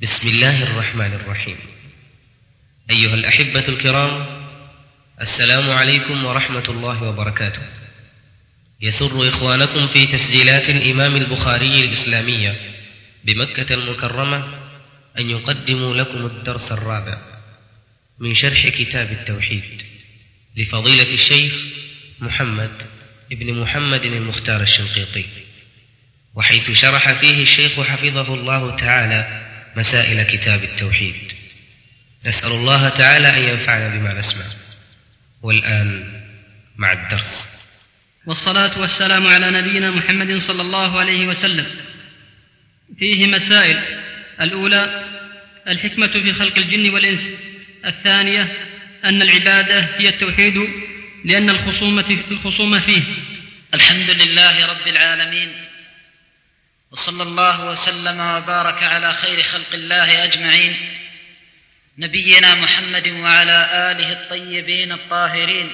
بسم الله الرحمن الرحيم. أيها الأحبة الكرام، السلام عليكم ورحمة الله وبركاته. يسر إخوانكم في تسجيلات الإمام البخاري الإسلامية بمكة المكرمة أن يقدموا لكم الدرس الرابع من شرح كتاب التوحيد لفضيلة الشيخ محمد ابن محمد المختار الشنقيطي، وحيث شرح فيه الشيخ حفظه الله تعالى مسائل كتاب التوحيد. نسأل الله تعالى أن ينفعنا بما نسمع. والآن مع الدرس. والصلاة والسلام على نبينا محمد صلى الله عليه وسلم. فيه مسائل: الأولى الحكمة في خلق الجن والإنس. الثانية أن العبادة هي التوحيد لأن الخصومة فيه. الحمد لله رب العالمين، وصلى الله وسلم وبارك على خير خلق الله أجمعين، نبينا محمد وعلى آله الطيبين الطاهرين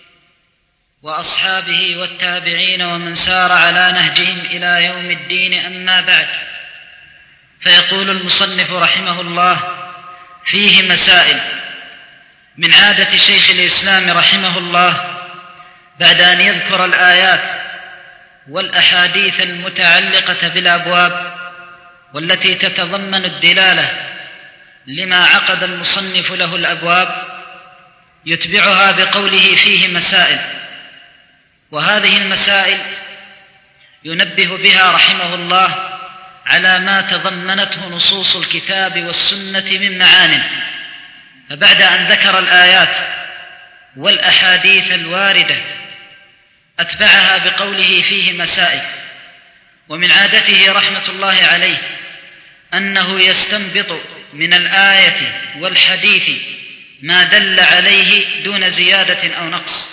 وأصحابه والتابعين ومن سار على نهجهم إلى يوم الدين. أما بعد، فيقول المصنف رحمه الله: فيه مسائل. من عادة شيخ الإسلام رحمه الله بعد أن يذكر الآيات والأحاديث المتعلقة بالأبواب والتي تتضمن الدلالة لما عقد المصنف له الأبواب، يتبعها بقوله: فيه مسائل. وهذه المسائل ينبه بها رحمه الله على ما تضمنته نصوص الكتاب والسنة من معان. فبعد أن ذكر الآيات والأحاديث الواردة أتبعها بقوله: فيه مسائل. ومن عادته رحمة الله عليه أنه يستنبط من الآية والحديث ما دل عليه دون زيادة أو نقص،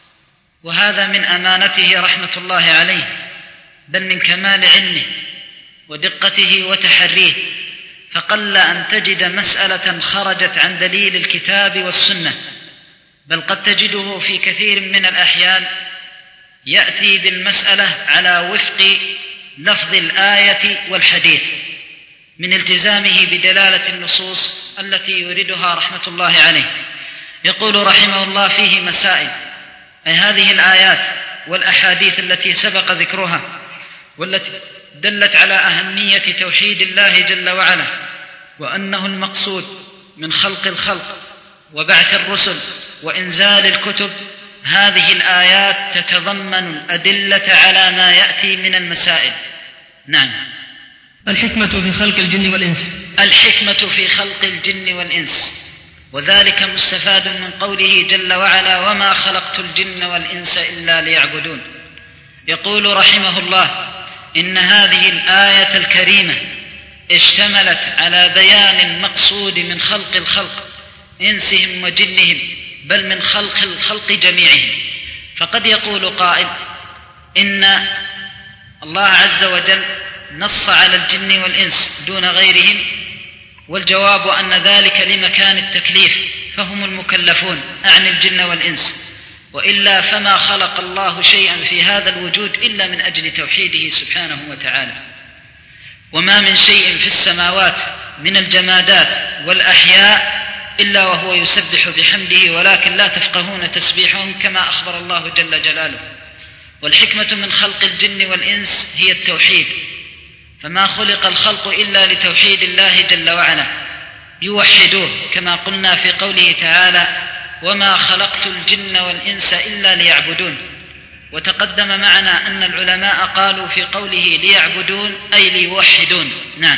وهذا من أمانته رحمة الله عليه، بل من كمال علمه ودقته وتحريه. فقل أن تجد مسألة خرجت عن دليل الكتاب والسنة، بل قد تجده في كثير من الأحيان يأتي بالمسألة على وفق لفظ الآية والحديث من التزامه بدلالة النصوص التي يريدها رحمة الله عليه. يقول رحمه الله: فيه مسائل، أي هذه الآيات والأحاديث التي سبق ذكرها والتي دلت على أهمية توحيد الله جل وعلا، وأنه المقصود من خلق الخلق وبعث الرسل وإنزال الكتب. هذه الآيات تتضمن الأدلة على ما يأتي من المسائل. نعم. الحكمة في خلق الجن والإنس. الحكمة في خلق الجن والإنس، وذلك مستفاد من قوله جل وعلا: وما خلقت الجن والإنس إلا ليعبدون. يقول رحمه الله: إن هذه الآية الكريمة اشتملت على بيان المقصود من خلق الخلق، إنسهم وجنهم، بل من خلق الخلق جميعهم. فقد يقول قائل: إن الله عز وجل نص على الجن والإنس دون غيرهم، والجواب أن ذلك لمكان التكليف، فهم المكلفون، أعني الجن والإنس، وإلا فما خلق الله شيئا في هذا الوجود إلا من أجل توحيده سبحانه وتعالى. وما من شيء في السماوات من الجمادات والأحياء إلا وهو يسبح بحمده، ولكن لا تفقهون تسبيحهم، كما أخبر الله جل جلاله. والحكمة من خلق الجن والإنس هي التوحيد، فما خلق الخلق إلا لتوحيد الله جل وعلا، يوحدوه، كما قلنا في قوله تعالى: وما خلقت الجن والإنس إلا ليعبدون. وتقدم معنا أن العلماء قالوا في قوله ليعبدون أي ليوحدون. نعم.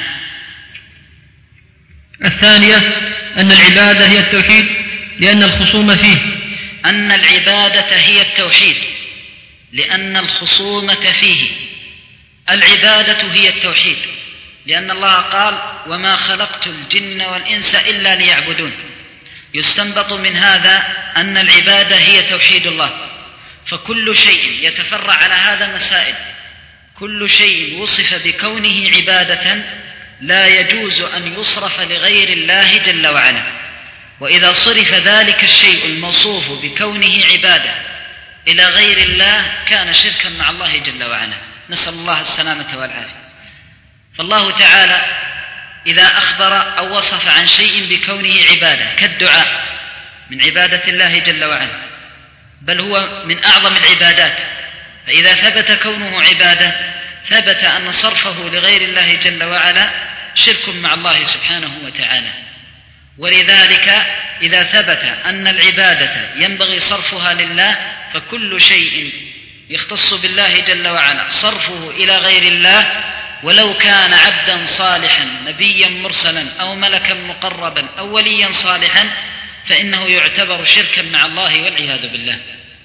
الثانية أن العبادة هي التوحيد لأن الخصومة فيه. أن العبادة هي التوحيد لأن الخصومة فيه. العبادة هي التوحيد لأن الله قال: وما خلقت الجن والإنس إلا ليعبدون. يستنبط من هذا أن العبادة هي توحيد الله، فكل شيء يتفرع على هذا مسائل. كل شيء وصف بكونه عبادة لا يجوز أن يصرف لغير الله جل وعلا، وإذا صرف ذلك الشيء الموصوف بكونه عبادة إلى غير الله كان شركا مع الله جل وعلا، نسأل الله السلامة والعافية. فالله تعالى إذا أخبر أو وصف عن شيء بكونه عبادة كالدعاء من عبادة الله جل وعلا، بل هو من أعظم العبادات، فإذا ثبت كونه عبادة ثبت أن صرفه لغير الله جل وعلا شرك مع الله سبحانه وتعالى. ولذلك إذا ثبت أن العبادة ينبغي صرفها لله فكل شيء يختص بالله جل وعلا صرفه إلى غير الله ولو كان عبدا صالحا نبيا مرسلا أو ملكا مقربا أو وليا صالحا فإنه يعتبر شركا مع الله والعياذ بالله.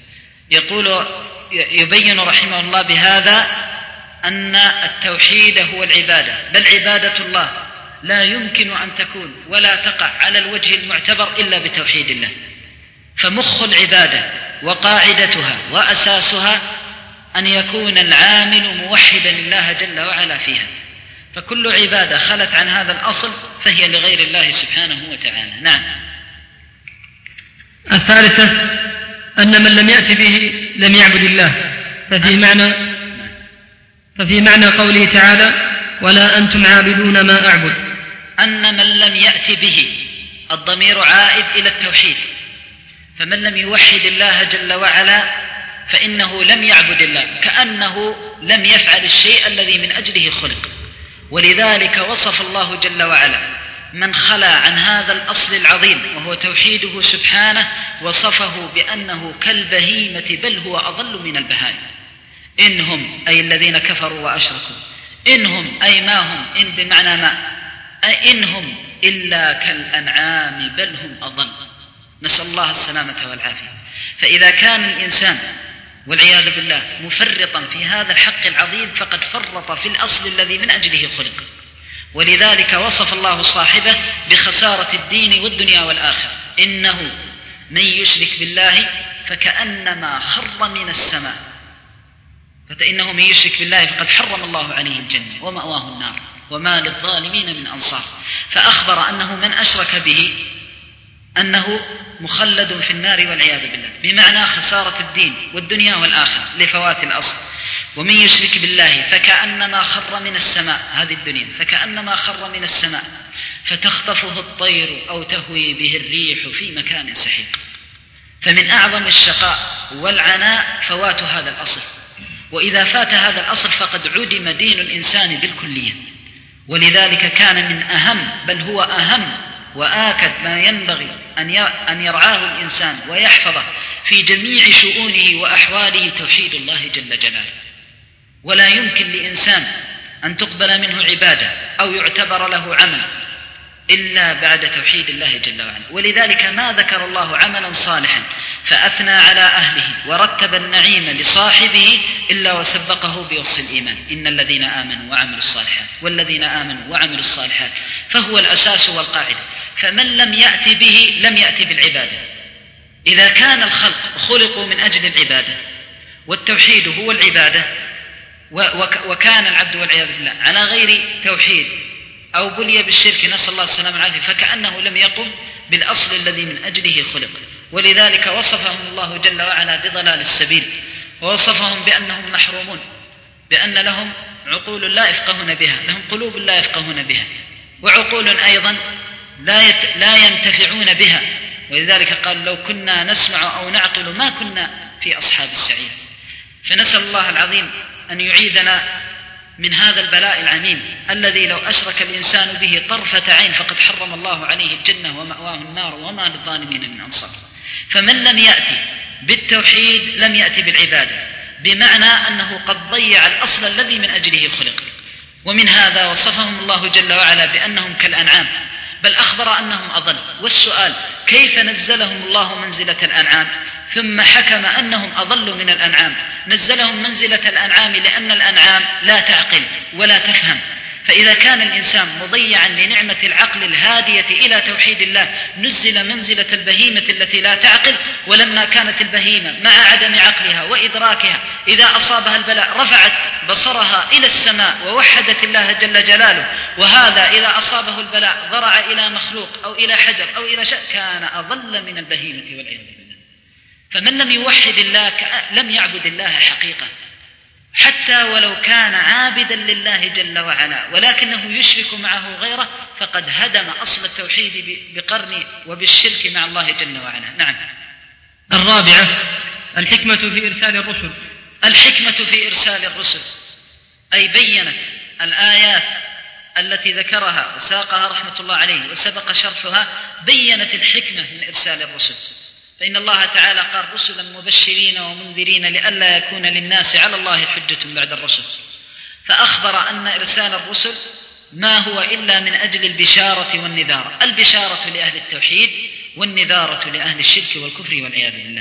يبين رحمه الله بهذا أن التوحيد هو العبادة، بل عبادة الله لا يمكن أن تكون ولا تقع على الوجه المعتبر إلا بتوحيد الله. فمخ العبادة وقاعدتها وأساسها أن يكون العامل موحدا الله جل وعلا فيها، فكل عبادة خلت عن هذا الأصل فهي لغير الله سبحانه وتعالى. نعم. الثالثة أن من لم يأت به لم يعبد الله، ففي معنى قوله تعالى ولا أنتم عابدون ما أعبد، أن من لم يأت به الضمير عائد إلى التوحيد، فمن لم يوحد الله جل وعلا فإنه لم يعبد الله، كأنه لم يفعل الشيء الذي من أجله خلق. ولذلك وصف الله جل وعلا من خلا عن هذا الأصل العظيم وهو توحيده سبحانه وصفه بأنه كالبهيمة بل هو أضل من البهائم. إنهم أي الذين كفروا وأشركوا، إنهم أي ما هم، إن بمعنى ما، إنهم إلا كالأنعام بل هم أضل، نسأل الله السلامة والعافية. فإذا كان الإنسان والعياذ بالله مفرطا في هذا الحق العظيم فقد فرط في الأصل الذي من أجله خلق. ولذلك وصف الله صاحبه بخسارة الدين والدنيا والآخرة. إنه من يشرك بالله فكأنما خر من السماء، فإنه من يشرك بالله فقد حرم الله عليه الجنة ومأواه النار وما للظالمين من أنصار. فأخبر أنه من أشرك به أنه مخلد في النار والعياذ بالله، بمعنى خسارة الدين والدنيا والآخرة لفوات الأصل. ومن يشرك بالله فكأنما خر من السماء، هذه الدنيا، فكأنما خر من السماء فتخطفه الطير أو تهوي به الريح في مكان سحيق. فمن أعظم الشقاء والعناء فوات هذا الأصل، وإذا فات هذا الأصل فقد عدم دين الإنسان بالكلية. ولذلك كان من أهم بل هو أهم وآكد ما ينبغي أن يرعاه الإنسان ويحفظه في جميع شؤونه وأحواله توحيد الله جل جلاله. ولا يمكن لإنسان أن تقبل منه عبادة أو يعتبر له عمل إلا بعد توحيد الله جل وعلا. ولذلك ما ذكر الله عملا صالحا فأثنى على أهله ورتب النعيم لصاحبه إلا وسبقه بوصف الإيمان، إن الذين آمنوا وعملوا الصالحات والذين آمنوا وعملوا الصالحات، فهو الأساس والقاعدة. فمن لم يأتي به لم يأتي بالعبادة. إذا كان الخلق خلقوا من أجل العبادة والتوحيد هو العبادة، وكان العبد والعياذ بالله على غير توحيد أو بلي بالشرك نسأل الله السلامة والعافية فكأنه لم يقم بالأصل الذي من أجله خلق. ولذلك وصفهم الله جل وعلا بضلال السبيل، ووصفهم بأنهم محرومون، بأن لهم عقول لا يفقهون بها، لهم قلوب لا يفقهون بها، وعقول أيضا لا ينتفعون بها. ولذلك قال لو كنا نسمع أو نعقل ما كنا في أصحاب السعير. فنسأل الله العظيم أن يعيذنا من هذا البلاء العميم الذي لو أشرك الإنسان به طرفة عين فقد حرم الله عليه الجنة ومأواه النار وما للظالمين من أنصار. فمن لم يأتي بالتوحيد لم يأتي بالعبادة، بمعنى أنه قد ضيع الأصل الذي من أجله خلق. ومن هذا وصفهم الله جل وعلا بأنهم كالأنعام، بل أخبر أنهم أضل. والسؤال كيف نزلهم الله منزلة الأنعام ثم حكم أنهم أضل من الأنعام؟ نزلهم منزلة الأنعام لأن الأنعام لا تعقل ولا تفهم، فإذا كان الإنسان مضيعا لنعمة العقل الهادية إلى توحيد الله نزل منزلة البهيمة التي لا تعقل. ولما كانت البهيمة مع عدم عقلها وإدراكها إذا أصابها البلاء رفعت بصرها إلى السماء ووحدت الله جل جلاله، وهذا إذا أصابه البلاء ضرع إلى مخلوق أو إلى حجر أو إلى شيء كان أضل من البهيمة والعياذ بالله. فمن لم يوحد الله لم يعبد الله حقيقة. حتى ولو كان عابدا لله جل وعلا ولكنه يشرك معه غيره فقد هدم أصل التوحيد بقرن وبالشرك مع الله جل وعلا. نعم. الرابعة الحكمة في إرسال الرسل. الحكمة في إرسال الرسل أي بيّنت الآيات التي ذكرها وساقها رحمة الله عليه وسبق شرحها، بيّنت الحكمة من إرسال الرسل. فإن الله تعالى قال رسلا مبشرين ومنذرين لئلا يكون للناس على الله حجة بعد الرسل، فأخبر أن إرسال الرسل ما هو إلا من أجل البشارة والنذارة، البشارة لأهل التوحيد والنذارة لأهل الشرك والكفر والعياذ بالله.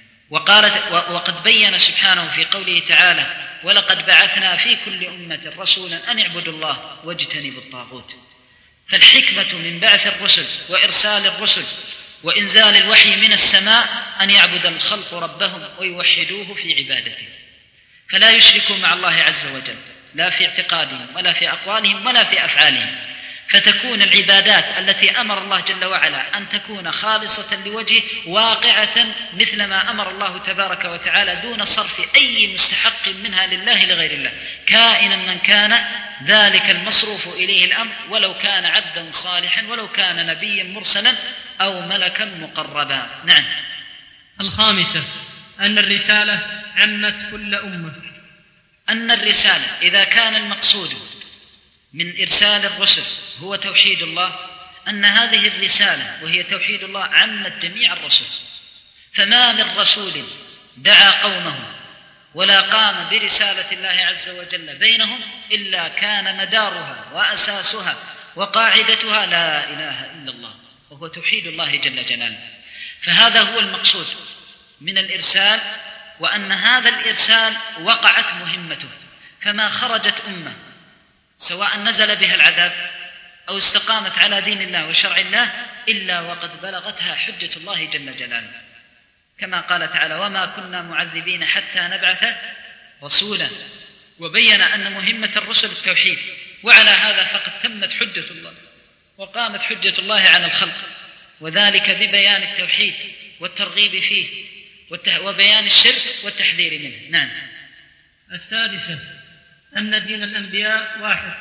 وقد بين سبحانه في قوله تعالى ولقد بعثنا في كل أمة رسولا أن اعبدوا الله واجتنبوا الطاغوت. فالحكمة من بعث الرسل وإرسال الرسل وإنزال الوحي من السماء أن يعبد الخلق ربهم ويوحدوه في عبادته، فلا يشركوا مع الله عز وجل لا في اعتقادهم ولا في أقوالهم ولا في أفعالهم، فتكون العبادات التي أمر الله جل وعلا أن تكون خالصة لوجهه واقعة مثل ما أمر الله تبارك وتعالى دون صرف أي مستحق منها لله لغير الله، كائنا من كان ذلك المصروف إليه الأمر، ولو كان عبدا صالحا ولو كان نبيا مرسلا أو ملكا مقربا. نعم. الخامسة أن الرسالة عمت كل أمة. أن الرسالة إذا كان المقصود من إرسال الرسل هو توحيد الله، أن هذه الرسالة وهي توحيد الله عمت جميع الرسل، فما من رسول دعا قومه ولا قام برسالة الله عز وجل بينهم إلا كان مدارها وأساسها وقاعدتها لا إله إلا الله، وهو توحيد الله جل جلاله. فهذا هو المقصود من الإرسال، وأن هذا الإرسال وقعت مهمته، فما خرجت أمة سواء نزل بها العذاب أو استقامت على دين الله وشرع الله إلا وقد بلغتها حجة الله جل جلاله، كما قال تعالى وما كنا معذبين حتى نبعث رسولا، وبين أن مهمة الرسل التوحيد، وعلى هذا فقد تمت حجة الله وقامت حجة الله على الخلق، وذلك ببيان التوحيد والترغيب فيه وبيان الشرك والتحذير منه. نعم. السادسة أن دين الأنبياء واحد.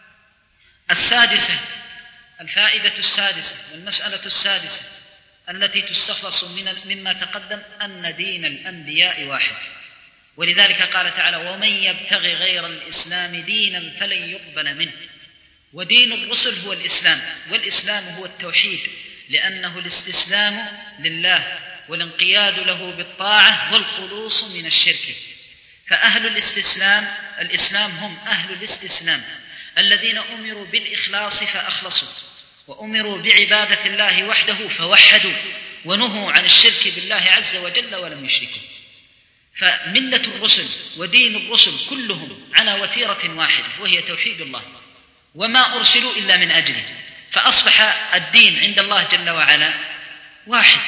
السادسة الفائدة السادسة والمسألة السادسة التي تستخلص مما تقدم أن دين الأنبياء واحد، ولذلك قال تعالى ومن يبتغي غير الإسلام دينا فلن يقبل منه. ودين الرسل هو الإسلام، والإسلام هو التوحيد، لأنه الاستسلام لله والانقياد له بالطاعة والخلوص من الشرك. فأهل الإسلام هم أهل الاستسلام الذين أمروا بالإخلاص فأخلصوا، وأمروا بعبادة الله وحده فوحدوا، ونهوا عن الشرك بالله عز وجل ولم يشركوا. فملة الرسل ودين الرسل كلهم على وتيرة واحدة وهي توحيد الله، وما أرسلوا إلا من أجله، فأصبح الدين عند الله جل وعلا واحد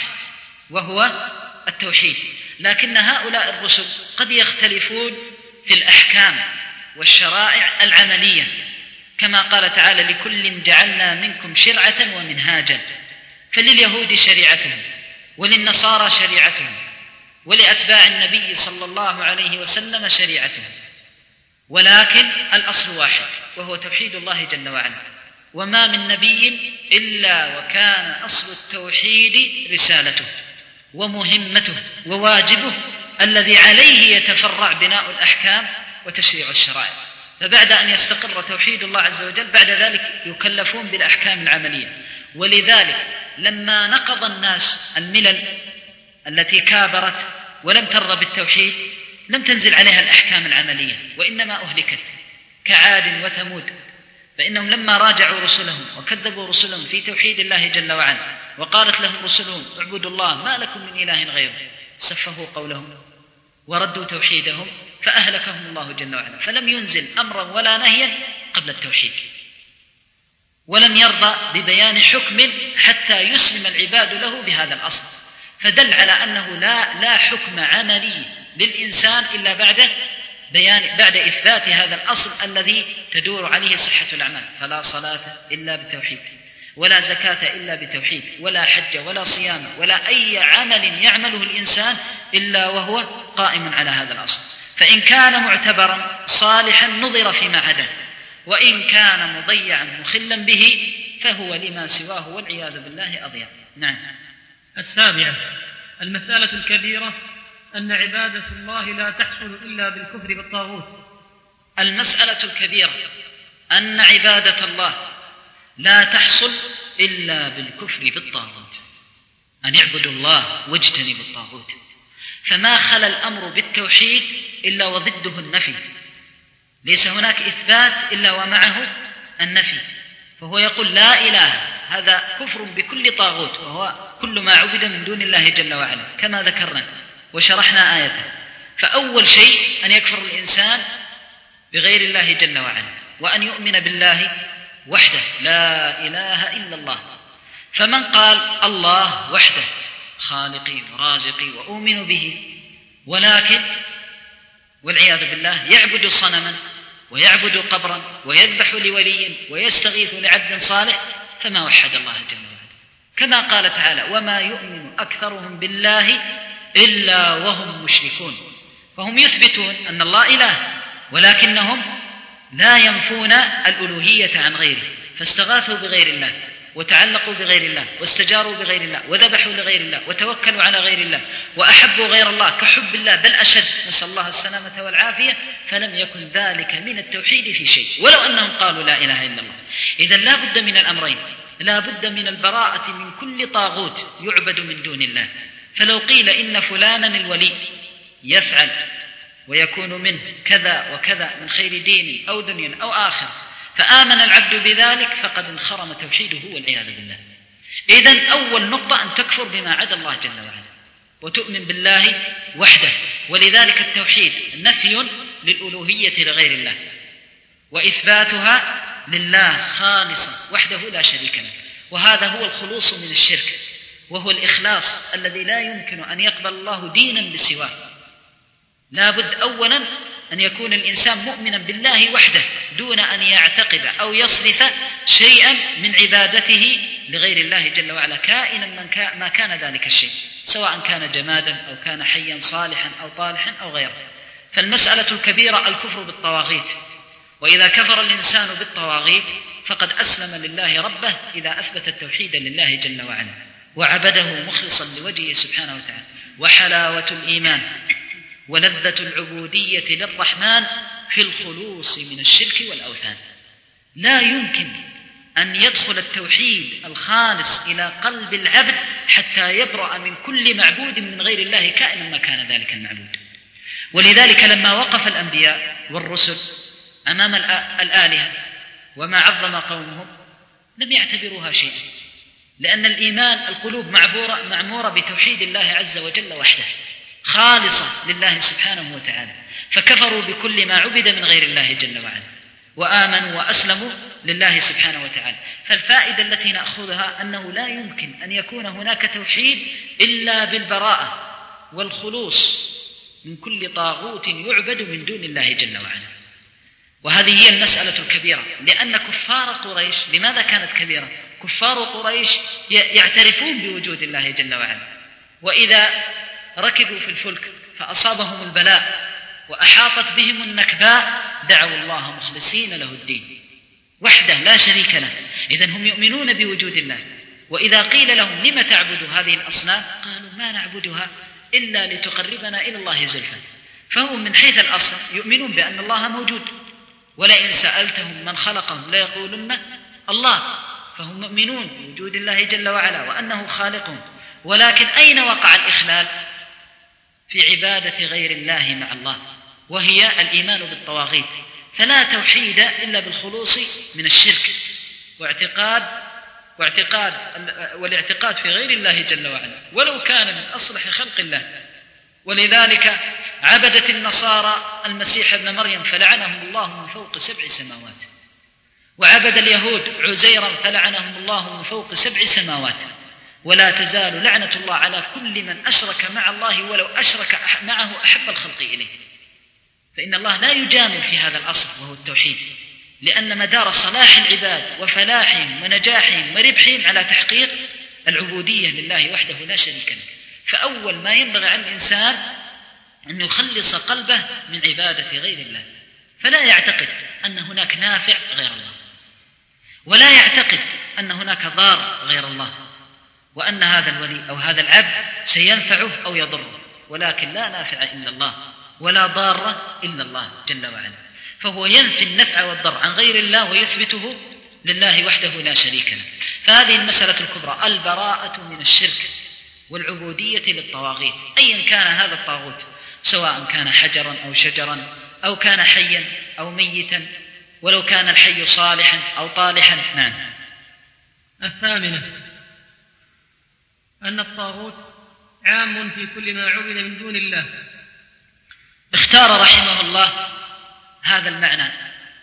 وهو التوحيد. لكن هؤلاء الرسل قد يختلفون في الأحكام والشرائع العملية، كما قال تعالى لكل جعلنا منكم شرعة ومنهاجا، فلليهود شريعتهم وللنصارى شريعتهم ولأتباع النبي صلى الله عليه وسلم شريعتهم، ولكن الأصل واحد وهو توحيد الله جل وعلا. وما من نبي إلا وكان أصل التوحيد رسالته ومهمته وواجبه الذي عليه يتفرع بناء الأحكام وتشريع الشرائع. فبعد أن يستقر توحيد الله عز وجل بعد ذلك يكلفون بالأحكام العملية. ولذلك لما نقض الناس الملل التي كابرت ولم ترضى بالتوحيد لم تنزل عليها الأحكام العملية، وإنما أهلكت كعاد وثمود، فإنهم لما راجعوا رسلهم وكذبوا رسلهم في توحيد الله جل وعلا وقالت لهم رسلهم اعبدوا الله ما لكم من إله غيره، سفهوا قولهم وردوا توحيدهم فأهلكهم الله جل وعلا. فلم ينزل أمرا ولا نهيا قبل التوحيد، ولم يرضى ببيان حكم حتى يسلم العباد له بهذا الأصل، فدل على أنه لا حكم عملي للإنسان إلا بعد إثبات هذا الأصل الذي تدور عليه صحة الأعمال. فلا صلاة إلا بالتوحيد، ولا زكاة إلا بالتوحيد، ولا حج ولا صيام ولا أي عمل يعمله الإنسان إلا وهو قائم على هذا الأصل. فإن كان معتبرا صالحا نظر فيما عداه، وإن كان مضيعا مخلا به فهو لما سواه والعياذ بالله أضيع. نعم. 7. المسألة الكبيرة أن عبادة الله لا تحصل إلا بالكفر بالطاغوت. المسألة الكبيرة أن عبادة الله لا تحصل إلا بالكفر بالطاغوت، أن يعبدوا الله واجتنبوا الطاغوت. فما خلا الأمر بالتوحيد إلا وضده النفي، ليس هناك إثبات إلا ومعه النفي. فهو يقول لا إله، هذا كفر بكل طاغوت، وهو كل ما عبد من دون الله جل وعلا كما ذكرنا وشرحنا آيته. فأول شيء أن يكفر الإنسان بغير الله جل وعلا، وأن يؤمن بالله وحده لا إله إلا الله. فمن قال الله وحده خالقي ورازقي وأؤمن به، ولكن والعياذ بالله يعبد صنما ويعبد قبرا ويذبح لولي ويستغيث لعبد صالح، فما وحد الله جل وعلا. كما قال تعالى وما يؤمن أكثرهم بالله إلا وهم مشركون. فهم يثبتون أن الله إله، ولكنهم لا ينفون الألوهية عن غيره، فاستغاثوا بغير الله وتعلقوا بغير الله واستجاروا بغير الله وذبحوا لغير الله وتوكلوا على غير الله وأحبوا غير الله كحب الله بل أشد، نسأل الله السلامة والعافية. فلم يكن ذلك من التوحيد في شيء ولو أنهم قالوا لا إله إلا الله. إذن لا بد من الأمرين، لا بد من البراءة من كل طاغوت يعبد من دون الله. فلو قيل إن فلانا الولي يفعل ويكون منه كذا وكذا من خير دين أو دنيا أو آخر، فآمن العبد بذلك فقد انخرم توحيده والعياذ بالله. إذن أول نقطة أن تكفر بما عدا الله جل وعلا وتؤمن بالله وحده. ولذلك التوحيد نفي للألوهية لغير الله وإثباتها لله خالصا وحده لا شريك له. وهذا هو الخلوص من الشرك، وهو الإخلاص الذي لا يمكن أن يقبل الله دينا بسواه. لا بد أولا أن يكون الإنسان مؤمنا بالله وحده دون أن يعتقد أو يصرف شيئا من عبادته لغير الله جل وعلا، كائنا ما كان ذلك الشيء، سواء كان جمادا أو كان حيا صالحا أو طالحا أو غيره. فالمسألة الكبيرة الكفر بالطواغيت. وإذا كفر الإنسان بالطواغيت فقد أسلم لله ربه إذا أثبت التوحيد لله جل وعلا وعبده مخلصا لوجهه سبحانه وتعالى. وحلاوة الإيمان ولذة العبودية للرحمن في الخلوص من الشرك والأوثان. لا يمكن أن يدخل التوحيد الخالص إلى قلب العبد حتى يبرأ من كل معبود من غير الله كائنا ما كان ذلك المعبود. ولذلك لما وقف الأنبياء والرسل أمام الآلهة وما عظم قومهم لم يعتبروها شيئا، لأن الإيمان القلوب معمورة بتوحيد الله عز وجل وحده خالصة لله سبحانه وتعالى، فكفروا بكل ما عبد من غير الله جل وعلا وآمنوا وأسلموا لله سبحانه وتعالى. فالفائدة التي نأخذها أنه لا يمكن أن يكون هناك توحيد إلا بالبراءة والخلوص من كل طاغوت يعبد من دون الله جل وعلا. وهذه هي المسألة الكبيرة، لأن كفار قريش لماذا كانت كبيرة؟ كفار قريش يعترفون بوجود الله جل وعلا، وإذا ركبوا في الفلك فأصابهم البلاء وأحاطت بهم النكباء دعوا الله مخلصين له الدين وحده لا شريك له. إذن هم يؤمنون بوجود الله. وإذا قيل لهم لم تعبدوا هذه الأصنام قالوا ما نعبدها إلا لتقربنا إلى الله زلفى. فهم من حيث الأصل يؤمنون بأن الله موجود، ولئن سألتهم من خلقهم ليقولن الله. فهم مؤمنون بوجود الله جل وعلا وأنه خالقهم، ولكن أين وقع الإخلال؟ في عبادة غير الله مع الله، وهي الإيمان بالطواغيت. فلا توحيد إلا بالخلوص من الشرك والاعتقاد في غير الله جل وعلا ولو كان من أصلح خلق الله. ولذلك عبدت النصارى المسيح ابن مريم فلعنهم الله من فوق 7 سماوات، وعبد اليهود عزيرا فلعنهم الله من فوق 7 سماوات. ولا تزال لعنة الله على كل من أشرك مع الله ولو أشرك معه أحب الخلق إليه. فإن الله لا يجامل في هذا الأصل وهو التوحيد، لأن مدار صلاح العباد وفلاحهم ونجاحهم وربحهم على تحقيق العبودية لله وحده لا شريك له. فأول ما ينبغي على الإنسان أن يخلص قلبه من عبادة غير الله، فلا يعتقد أن هناك نافع غير الله، ولا يعتقد أن هناك ضار غير الله، وأن هذا الولي أو هذا العبد سينفعه أو يضره، ولكن لا نافع إلا الله ولا ضار إلا الله جل وعلا، فهو ينفي النفع والضر عن غير الله ويثبته لله وحده لا شريك له. فهذه المسألة الكبرى، البراءة من الشرك والعبودية للطواغيت أيا كان هذا الطاغوت، سواء كان حجرا أو شجرا أو كان حيا أو ميتا، ولو كان الحي صالحا أو طالحا. نعم. الثامنة أن الطاغوت عام في كل ما عبد من دون الله. اختار رحمه الله هذا المعنى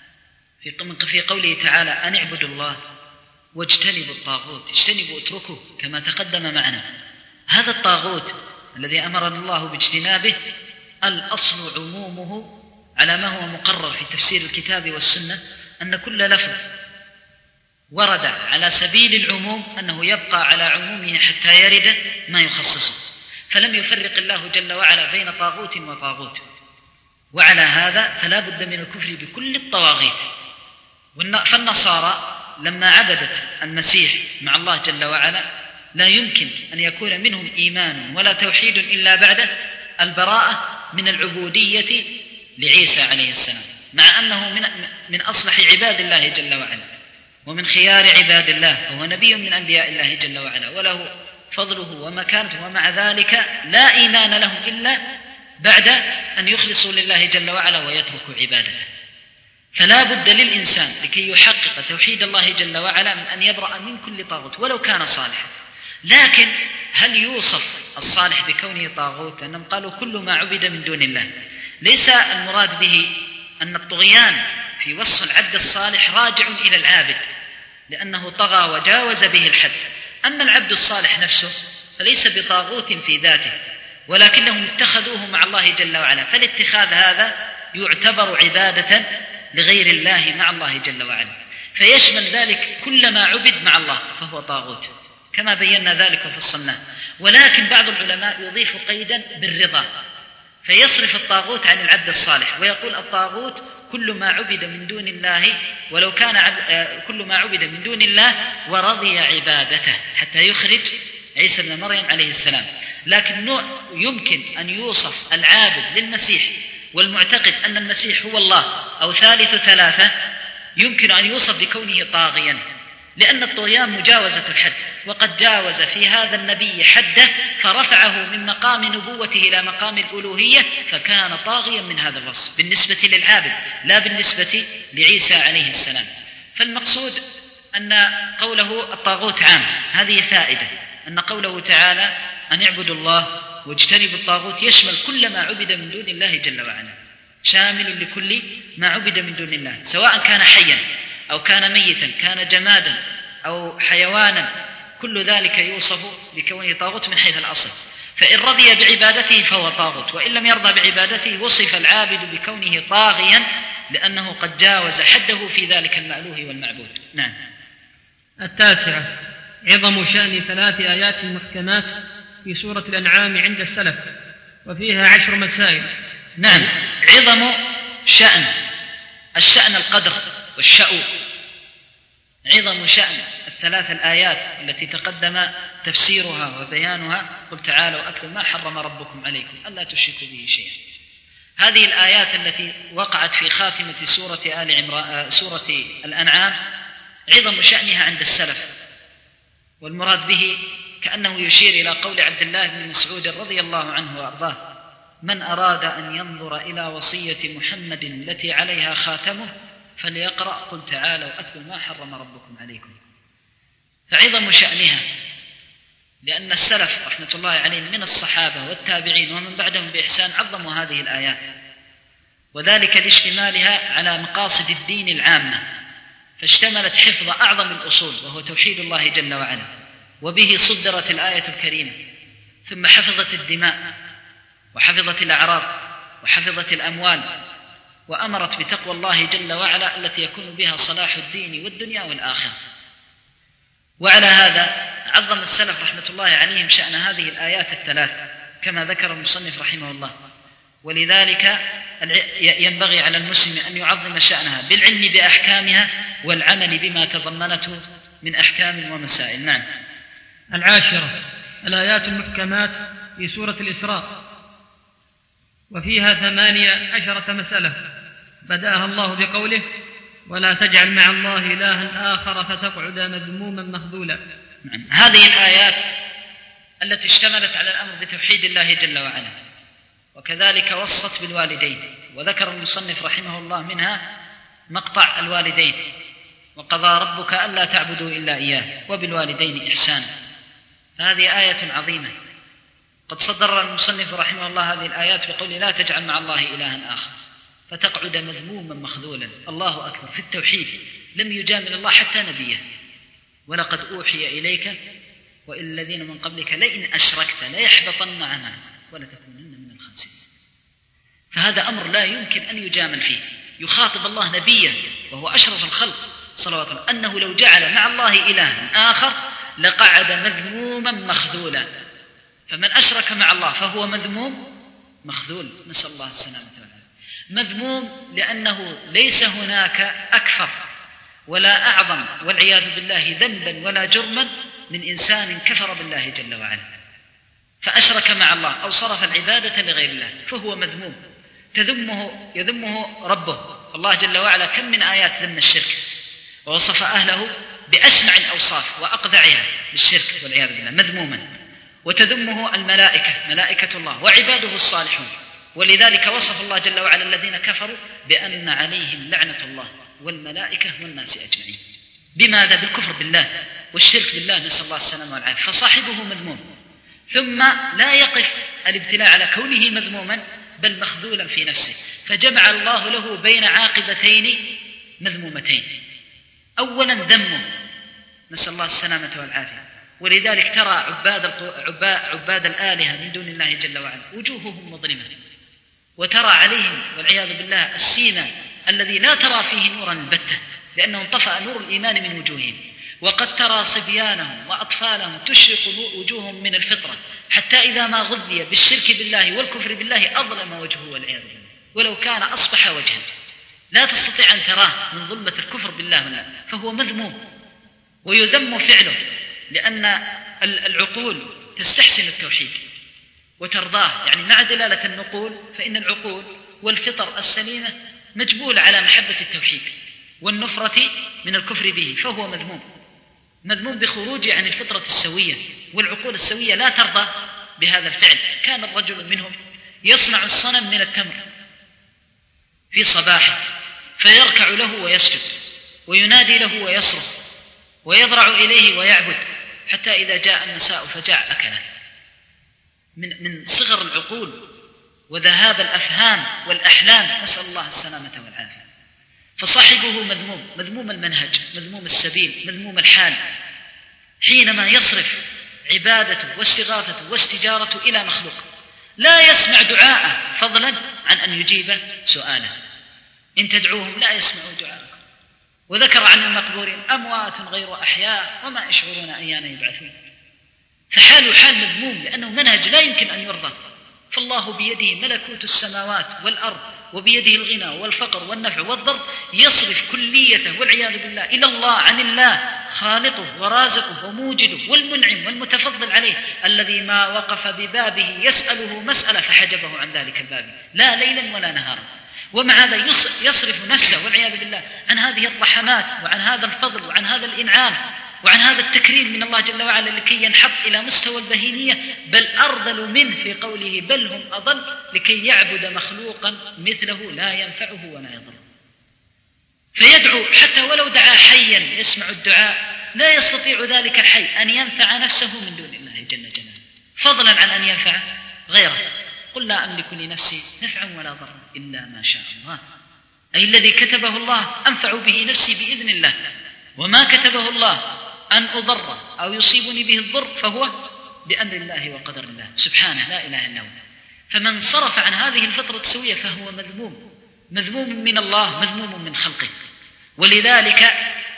في قوله تعالى: أن اعبدوا الله واجتنبوا الطاغوت، اجتنبوا اتركوا، كما تقدم معنا. هذا الطاغوت الذي أمرنا الله باجتنابه الأصل عمومه على ما هو مقرر في تفسير الكتاب والسنة، أن كل لفظ ورد على سبيل العموم أنه يبقى على عمومه حتى يرد ما يخصصه، فلم يفرق الله جل وعلا بين طاغوت وطاغوت. وعلى هذا فلا بد من الكفر بكل الطواغيت. فالنصارى لما عبدت المسيح مع الله جل وعلا لا يمكن أن يكون منهم إيمان ولا توحيد إلا بعد البراءة من العبودية لعيسى عليه السلام، مع أنه من أصلح عباد الله جل وعلا ومن خيار عباد الله، وهو نبي من أنبياء الله جل وعلا وله فضله ومكانته، ومع ذلك لا إيمان لهم إلا بعد أن يخلصوا لله جل وعلا ويتركوا عبادته. فلا بد للإنسان لكي يحقق توحيد الله جل وعلا من أن يبرأ من كل طاغوت ولو كان صالحا. لكن هل يوصف الصالح بكونه طاغوت؟ لأنهم قالوا كل ما عبد من دون الله. ليس المراد به أن الطغيان في وصف العبد الصالح راجع إلى العابد لأنه طغى وجاوز به الحد. أما العبد الصالح نفسه فليس بطاغوت في ذاته، ولكنهم اتخذوه مع الله جل وعلا، فالاتخاذ هذا يعتبر عبادة لغير الله مع الله جل وعلا، فيشمل ذلك كل ما عبد مع الله فهو طاغوت كما بينا ذلك وفصلناه. ولكن بعض العلماء يضيف قيدا بالرضا فيصرف الطاغوت عن العبد الصالح ويقول الطاغوت كل ما عبد من دون الله، ولو كان كل ما عبد من دون الله ورضي عبادته، حتى يخرج عيسى بن مريم عليه السلام. لكن يمكن أن يوصف العابد للمسيح والمعتقد أن المسيح هو الله أو ثالث ثلاثة، يمكن أن يوصف بكونه طاغيا، لأن الطغيان مجاوزة الحد، وقد جاوز في هذا النبي حده فرفعه من مقام نبوته إلى مقام الألوهية، فكان طاغيا من هذا الوصف بالنسبة للعابد لا بالنسبة لعيسى عليه السلام. فالمقصود أن قوله الطاغوت عام، هذه فائدة أن قوله تعالى أن اعبدوا الله واجتنبوا الطاغوت يشمل كل ما عبد من دون الله جل وعلا، شامل لكل ما عبد من دون الله، سواء كان حيا أو كان ميتا، كان جمادا أو حيوانا، كل ذلك يوصف بكونه طاغوت من حيث الأصل. فإن رضي بعبادته فهو طاغوت، وإن لم يرضى بعبادته وصف العابد بكونه طاغيا لأنه قد جاوز حده في ذلك المألوه والمعبود. نعم. التاسعة عظم شأن 3 آيات محكمات في سورة الأنعام عند السلف، وفيها 10 مسائل. نعم، عظم شأن، الشأن القدر والشأو، عظم شأن 3 الآيات التي تقدم تفسيرها وبيانها. قل تعالوا أتلوا ما حرم ربكم عليكم ألا تشركوا به شيئا. هذه الآيات التي وقعت في خاتمة سورة الأنعام عظم شأنها عند السلف، والمراد به كأنه يشير إلى قول عبد الله بن مسعود رضي الله عنه وأرضاه: من أراد أن ينظر إلى وصية محمد التي عليها خاتمه فليقرأ قل تعالوا أتلوا ما حرم ربكم عليكم. فعظم شأنها لأن السلف رحمة الله عليهم من الصحابة والتابعين ومن بعدهم بإحسان عظموا هذه الآيات، وذلك لاشتمالها على مقاصد الدين العامة، فاشتملت حفظ أعظم الأصول وهو توحيد الله جل وعلا، وبه صدرت الآية الكريمة، ثم حفظت الدماء وحفظت الأعراض وحفظت الأموال، وأمرت بتقوى الله جل وعلا التي يكون بها صلاح الدين والدنيا والآخرة. وعلى هذا عظم السلف رحمة الله عليهم شأن هذه الآيات 3 كما ذكر المصنف رحمه الله. ولذلك ينبغي على المسلم أن يعظم شأنها بالعلم بأحكامها والعمل بما تضمنته من أحكام ومسائل. نعم. 10 الآيات المحكمات في سورة الإسراء، وفيها 18 مسألة بدأها الله بقوله: ولا تجعل مع الله إلها آخر فتقعد مذموما مخذولا. نعم. هذه الآيات التي اشتملت على الأمر بتوحيد الله جل وعلا، وكذلك وصت بالوالدين، وذكر المصنف رحمه الله منها مقطع الوالدين: وقضى ربك ألا تعبدوا إلا إياه وبالوالدين إحسانا. فهذه آية عظيمة. قد صدر المصنف رحمه الله هذه الآيات بقول: لا تجعل مع الله إلها آخر فتقعد مذموما مخذولا. الله أكبر في التوحيد، لم يجامل الله حتى نبيه: ولقد أوحي إليك وإلى الذين من قبلك لئن أشركت ليحبطن عملك ولتكونن من الخاسرين. فهذا أمر لا يمكن أن يجامل فيه. يخاطب الله نبيه وهو أشرف الخلق صلوات الله أنه لو جعل مع الله إلها آخر لقعد مذموما مخذولا. فمن أشرك مع الله فهو مذموم مخذول، نسأل الله السلامة والعافية. مذموم لأنه ليس هناك أكثر ولا أعظم والعياذ بالله ذنبا ولا جرما من إنسان كفر بالله جل وعلا فأشرك مع الله أو صرف العبادة لغير الله، فهو مذموم يذمه ربه. الله جل وعلا كم من آيات ذم الشرك، ووصف أهله بأشنع الأوصاف وأقذعها بالشرك والعياذ بالله مذموما. وتذمه الملائكة، ملائكة الله وعباده الصالحون. ولذلك وصف الله جل وعلا الذين كفروا بأن عليهم لعنة الله والملائكة والناس أجمعين. بماذا؟ بالكفر بالله والشرك بالله، نسأل الله السلامة والعافية. فصاحبه مذموم. ثم لا يقف الابتلاء على كونه مذموما بل مخذولا في نفسه، فجمع الله له بين عاقبتين مذمومتين: أولا ذمه، نسأل الله السلامة والعافية. ولذلك ترى عباد الآلهة من دون الله جل وعلا وجوههم مظلمة، وترى عليهم والعياذ بالله السينا الذي لا ترى فيه نورا البتة، لأنه انطفأ نور الإيمان من وجوههم. وقد ترى صبيانهم وأطفالهم تشرق وجوههم من الفطرة، حتى إذا ما غذي بالشرك بالله والكفر بالله أظلم وجهه والعياذ بالله، ولو كان أصبح وجها لا تستطيع أن تراه من ظلمة الكفر بالله ولا، فهو مذموم ويذم فعله، لأن العقول تستحسن التوحيد وترضاه، يعني مع دلالة النقول فإن العقول والفطر السليمة مجبولة على محبة التوحيد والنفرة من الكفر به، فهو مذموم بخروجه عن الفطرة السوية، والعقول السوية لا ترضى بهذا الفعل. كان الرجل منهم يصنع الصنم من التمر في صباحه فيركع له ويسجد وينادي له ويصرخ ويضرع إليه ويعبد، حتى إذا جاء المساء فجاء أكله. من صغر العقول وذهاب الأفهام والأحلام، نسأل الله السلامة والعافية. فصاحبه مذموم المنهج، مذموم السبيل، مذموم الحال، حينما يصرف عبادته واستغاثته واستجارته إلى مخلوق لا يسمع دعاءه فضلا عن أن يجيب سؤاله. إن تدعوهم لا يسمعوا دعاءكم. وذكر عن المقبورين: أموات غير أحياء وما يشعرون أيان يبعثون. فحاله حال مذموم، لأنه منهج لا يمكن أن يرضى. فالله بيده ملكوت السماوات والأرض، وبيده الغنى والفقر والنفع والضر، يصرف كليته والعياذ بالله إلى الله عن الله خالقه ورازقه وموجده والمنعم والمتفضل عليه، الذي ما وقف ببابه يسأله مسألة فحجبه عن ذلك الباب لا ليلا ولا نهارا. ومع هذا يصرف نفسه والعياذ بالله عن هذه الرحمات وعن هذا الفضل وعن هذا الإنعام وعن هذا التكريم من الله جل وعلا لكي ينحط إلى مستوى البهيمية، بل أرذل منه في قوله: بل هم أضل، لكي يعبد مخلوقا مثله لا ينفعه ولا يضره. فيدعو حتى ولو دعا حيا يسمع الدعاء لا يستطيع ذلك الحي أن ينفع نفسه من دون الله جل جلاله، فضلا عن أن ينفع غيره. قل لا أملك لنفسي نفعا ولا ضرا إلا ما شاء الله، أي الذي كتبه الله أنفع به نفسي بإذن الله، وما كتبه الله أن أضر أو يصيبني به الضر فهو بأمر الله وقدر الله سبحانه لا إله إلا هو. فمن صرف عن هذه الفطرة السوية فهو مذموم من الله، مذموم من خلقه. ولذلك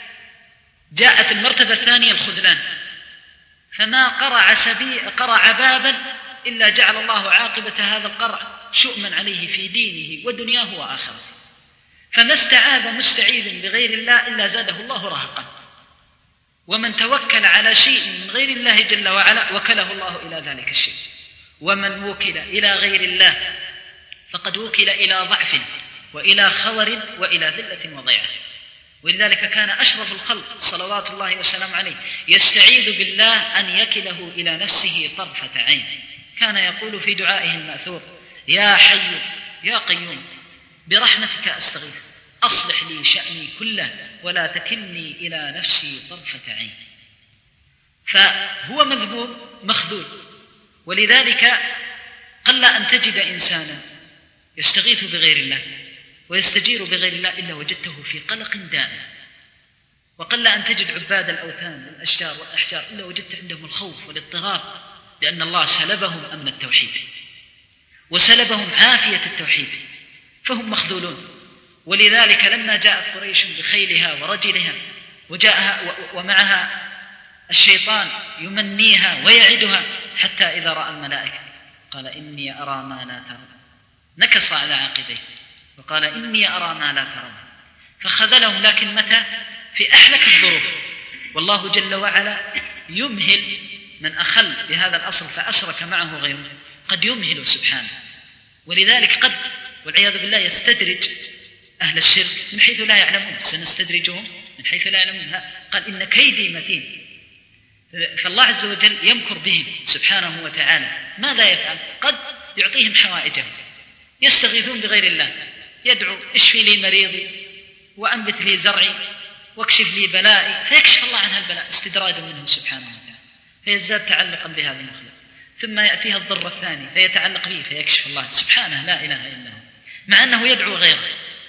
جاءت المرتبة الثانية الخذلان، فما قرع بابا إلا جعل الله عاقبة هذا القرع شؤما عليه في دينه ودنياه وآخرته. فما استعاذ مستعيذ بغير الله إلا زاده الله رهقا، ومن توكل على شيء من غير الله جل وعلا وكله الله إلى ذلك الشيء، ومن وكل إلى غير الله فقد وكل إلى ضعف وإلى خور وإلى ذلة وضيعة. ولذلك كان أشرف الخلق صلوات الله وسلامه عليه يستعيذ بالله أن يكله إلى نفسه طرفة عين. كان يقول في دعائه المأثور: يا حي يا قيوم برحمتك أستغيث أصلح لي شأني كله ولا تكلني إلى نفسي طرفة عين. فهو مذموم مخذول، ولذلك قل أن تجد إنسانا يستغيث بغير الله ويستجير بغير الله إلا وجدته في قلق دائم، وقل أن تجد عباد الأوثان الأشجار والأحجار إلا وجدت عندهم الخوف والاضطراب، لأن الله سلبهم أمن التوحيد وسلبهم عافية التوحيد، فهم مخذولون. ولذلك لما جاءت قريش بخيلها ورجلها وجاءها ومعها الشيطان يمنيها ويعدها، حتى إذا رأى الملائكة قال إني أرى ما لا ترون، نكص على عقبيه وقال إني أرى ما لا ترون، فخذلهم. لكن متى؟ في أحلك الظروف. والله جل وعلا يمهل من أخل بهذا الأصل فأشرك معه غيره، قد يمهل سبحانه. ولذلك قد والعياذ بالله يستدرج أهل الشرك من حيث لا يعلمون، سنستدرجهم من حيث لا يعلمون. قال إن كيدي متين. فالله عز وجل يمكر بهم سبحانه وتعالى. ماذا يفعل؟ قد يعطيهم حوائجهم، يستغيثون بغير الله، يدعو اشفي لي مريضي وأنبت لي زرعي واكشف لي بلائي، فيكشف الله عنها البلاء استدراجا منه سبحانه وتعالى، فيزداد تعلقا بهذه المخلوق. ثم يأتيها الضر الثاني فيتعلق به فيكشف الله سبحانه لا إله إلا هو، مع أنه يدعو غيره.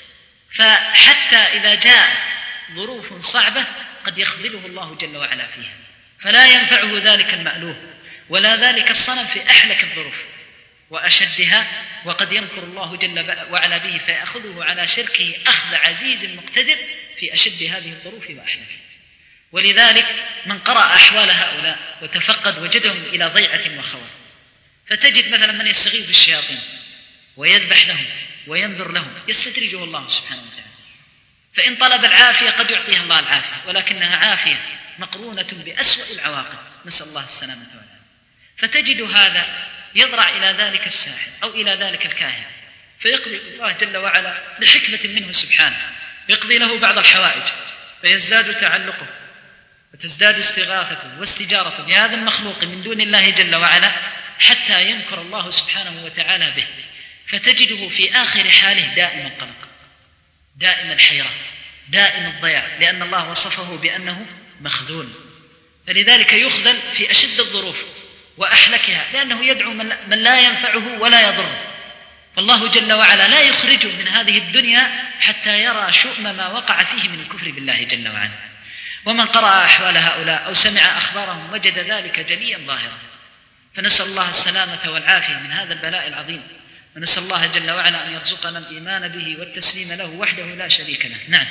فحتى إذا جاء ظروف صعبة قد يخذله الله جل وعلا فيها، فلا ينفعه ذلك المألوه ولا ذلك الصنم في أحلك الظروف وأشدها، وقد يمكر الله جل وعلا به فيأخذه على شركه أخذ عزيز مقتدر في أشد هذه الظروف وأحلها. ولذلك من قرأ أحوال هؤلاء وتفقد وجدهم إلى ضيعة وخور. فتجد مثلا من يستغيث بالشياطين ويذبح لهم وينذر لهم يستدرجه الله سبحانه وتعالى، فإن طلب العافية قد يعطيها الله العافية، ولكنها عافية مقرونة بأسوأ العواقب، نسأل الله السلامة والعافية. فتجد هذا يضرع إلى ذلك الساحر أو إلى ذلك الكاهن، فيقضي الله جل وعلا لحكمة منه سبحانه يقضي له بعض الحوائج، فيزداد تعلقه وتزداد استغاثته واستجارته بهذا المخلوق من دون الله جل وعلا، حتى ينكر الله سبحانه وتعالى به، فتجده في آخر حاله دائم القلق، دائم الحيرة، دائم الضياع، لأن الله وصفه بأنه مخذول. فلذلك يخذل في أشد الظروف وأحلكها، لأنه يدعو من لا ينفعه ولا يضره. فالله جل وعلا لا يخرجه من هذه الدنيا حتى يرى شؤم ما وقع فيه من الكفر بالله جل وعلا. ومن قرأ أحوال هؤلاء أو سمع أخبارهم وجد ذلك جليا ظاهرا. فنسأل الله السلامة والعافية من هذا البلاء العظيم، ونسأل الله جل وعلا أن يرزقنا الإيمان به والتسليم له وحده لا شريك له. نعم.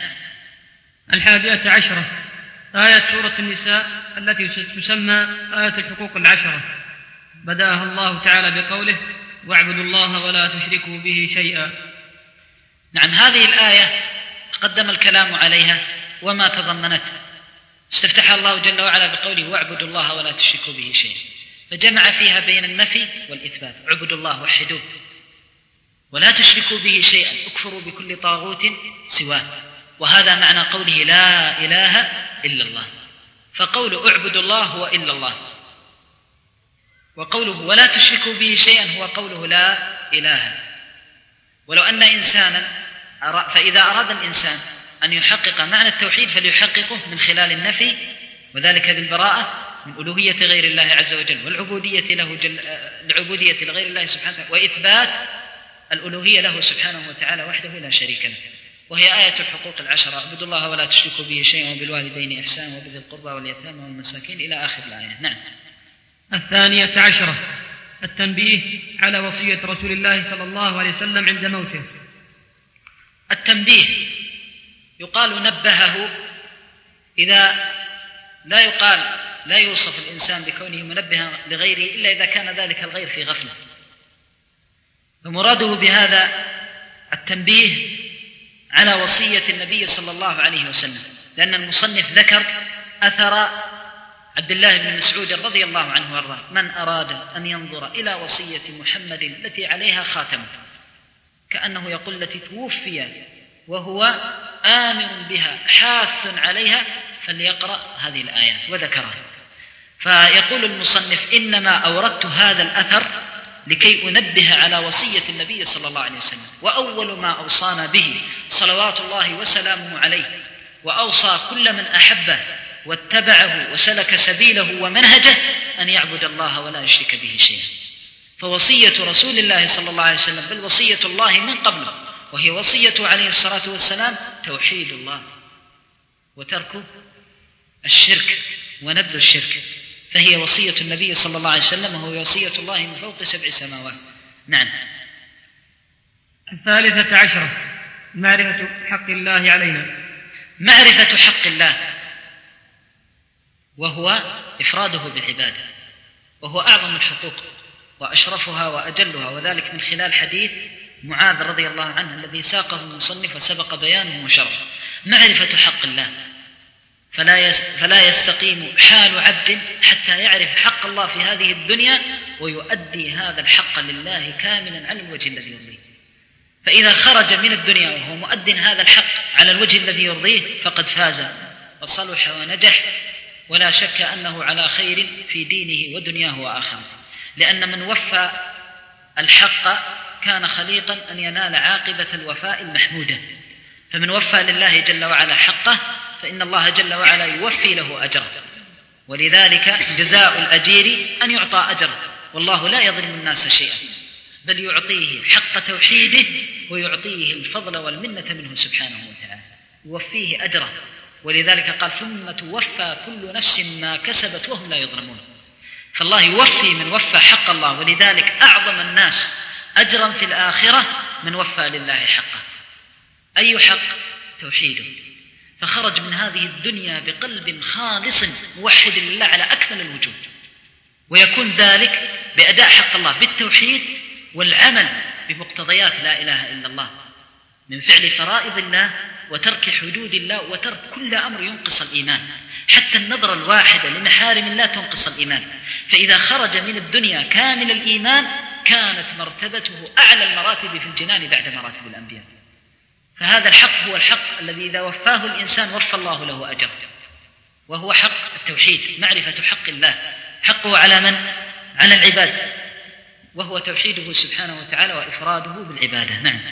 11 آية سورة النساء التي تسمى آية الحقوق 10، بدأها الله تعالى بقوله: واعبدوا الله ولا تشركوا به شيئا. نعم، هذه الآية تقدم الكلام عليها وما تضمنته. استفتح الله جل وعلا بقوله: واعبدوا الله ولا تشركوا به شيئا، فجمع فيها بين النفي والإثبات. اعبدوا الله وحدوه ولا تشركوا به شيئا، اكفروا بكل طاغوت سواه، وهذا معنى قوله لا إله إلا الله. فقوله اعبدوا الله هو إلا الله، وقوله ولا تشركوا به شيئا هو قوله لا إله. ولو أن إنسانا فإذا أراد الإنسان أن يحقق معنى التوحيد فليحققه من خلال النفي، وذلك بالبراءة من ألوهية غير الله عز وجل والعبودية له العبودية لغير الله سبحانه وتعالى، وإثبات الألوهية له سبحانه وتعالى وحده لا شريك له. وهي آية الحقوق 10: اعبدوا الله ولا تشركوا به شيئا وبالوالدين إحسانا وبذي القربى واليتامى والمساكين إلى آخر الآية. نعم. 12 التنبيه على وصية رسول الله صلى الله عليه وسلم عند موته. التنبيه يقال نبهه، إذا لا يوصف الإنسان بكونه منبها لغيره إلا إذا كان ذلك الغير في غفلة. فمراده بهذا التنبيه على وصية النبي صلى الله عليه وسلم، لأن المصنف ذكر أثر عبد الله بن مسعود رضي الله عنه وارضاه: من أراد أن ينظر إلى وصية محمد التي عليها خاتمه، كأنه يقول التي توفي وهو آمر بها حاث عليها، فليقرأ هذه الآيات وذكرها. فيقول المصنف: إنما أوردت هذا الأثر لكي أنبه على وصية النبي صلى الله عليه وسلم، وأول ما أوصانا به صلوات الله وسلامه عليه، وأوصى كل من أحبه واتبعه وسلك سبيله ومنهجه أن يعبد الله ولا يشرك به شيئا. فوصية رسول الله صلى الله عليه وسلم بل وصية الله من قبله، وهي وصية عليه الصلاة والسلام توحيد الله وترك الشرك ونبذ الشرك، فهي وصية النبي صلى الله عليه وسلم، وهو وصية الله من فوق 7 سماوات. نعم. 13 معرفة حق الله علينا. معرفة حق الله وهو إفراده بالعبادة، وهو أعظم الحقوق وأشرفها وأجلها، وذلك من خلال حديث معاذ رضي الله عنه الذي ساقه المصنف وسبق بيانه وشرحه. معرفة حق الله، فلا يستقيم حال عبد حتى يعرف حق الله في هذه الدنيا ويؤدي هذا الحق لله كاملا على الوجه الذي يرضيه. فإذا خرج من الدنيا وهو مؤد هذا الحق على الوجه الذي يرضيه فقد فاز وصلح ونجح، ولا شك أنه على خير في دينه ودنياه وآخره، لأن من وفى الحق كان خليقا أن ينال عاقبة الوفاء المحمودة. فمن وفى لله جل وعلا حقه فإن الله جل وعلا يوفي له أجره، ولذلك جزاء الأجير أن يعطى أجره، والله لا يظلم الناس شيئا بل يعطيه حق توحيده ويعطيه الفضل والمنة منه سبحانه وتعالى، يوفيه أجره. ولذلك قال: ثم توفى كل نفس ما كسبت وهم لا يظلمون. فالله يوفي من وفى حق الله، ولذلك أعظم الناس أجرا في الآخرة من وفى لله حقه. أي حق؟ توحيده. فخرج من هذه الدنيا بقلب خالص موحد لله على أكمل الوجود، ويكون ذلك بأداء حق الله بالتوحيد والعمل بمقتضيات لا إله إلا الله من فعل فرائض الله وترك حدود الله وترك كل أمر ينقص الإيمان، حتى النظرة الواحدة لمحارم الله تنقص الإيمان. فإذا خرج من الدنيا كامل الإيمان كانت مرتبته أعلى المراتب في الجنان بعد مراتب الأنبياء. فهذا الحق هو الحق الذي إذا وفاه الإنسان وفى الله له أجر، وهو حق التوحيد، معرفة حق الله. حقه على من؟ على العباد، وهو توحيده سبحانه وتعالى وإفراده بالعبادة. نعم.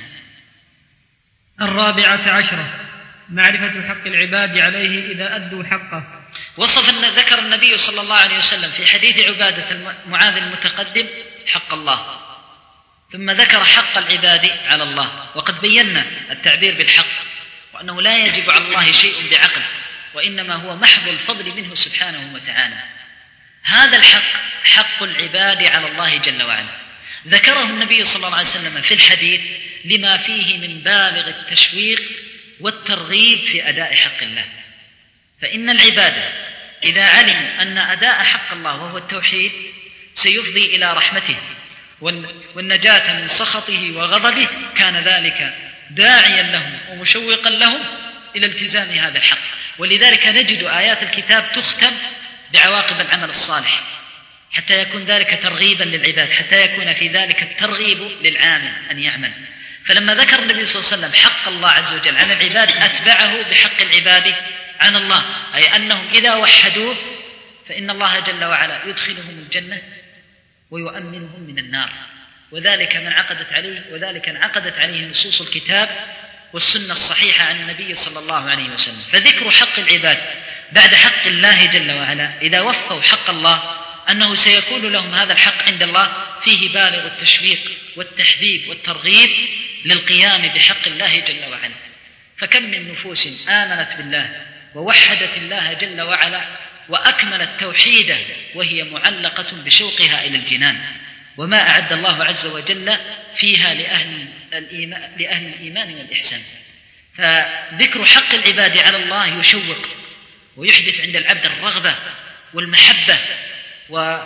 14 معرفة حق العباد عليه إذا أدوا حقه. ذكر النبي صلى الله عليه وسلم في حديث عبادة معاذ المتقدم حق الله، ثم ذكر حق العباد على الله، وقد بينا التعبير بالحق وأنه لا يجب على الله شيء بعقل، وإنما هو محض الفضل منه سبحانه وتعالى. هذا الحق حق العباد على الله جل وعلا، ذكره النبي صلى الله عليه وسلم في الحديث لما فيه من بالغ التشويق والترغيب في أداء حق الله. فإن العباد إذا علموا أن أداء حق الله وهو التوحيد سيفضي إلى رحمته والنجاة من سخطه وغضبه، كان ذلك داعيا لهم ومشوقا لهم إلى التزام هذا الحق. ولذلك نجد آيات الكتاب تختم بعواقب العمل الصالح حتى يكون ذلك ترغيبا للعباد، حتى يكون في ذلك الترغيب للعامل أن يعمل. فلما ذكر النبي صلى الله عليه وسلم حق الله عز وجل على العباد أتبعه بحق العباد على الله، أي أنهم إذا وحدوه فإن الله جل وعلا يدخلهم الجنة ويؤمنهم من النار، وذلك انعقدت عليه نصوص الكتاب والسنة الصحيحة عن النبي صلى الله عليه وسلم. فذكر حق العباد بعد حق الله جل وعلا إذا وفوا حق الله أنه سيكون لهم هذا الحق عند الله فيه بالغ التشويق والتحديد والترغيب للقيام بحق الله جل وعلا. فكم من نفوس آمنت بالله ووحدت الله جل وعلا وأكملت توحيده وهي معلقة بشوقها إلى الجنان، وما أعد الله عز وجل فيها لأهل الإيمان والإحسان. فذكر حق العباد على الله يشوق ويحدث عند العبد الرغبة والمحبة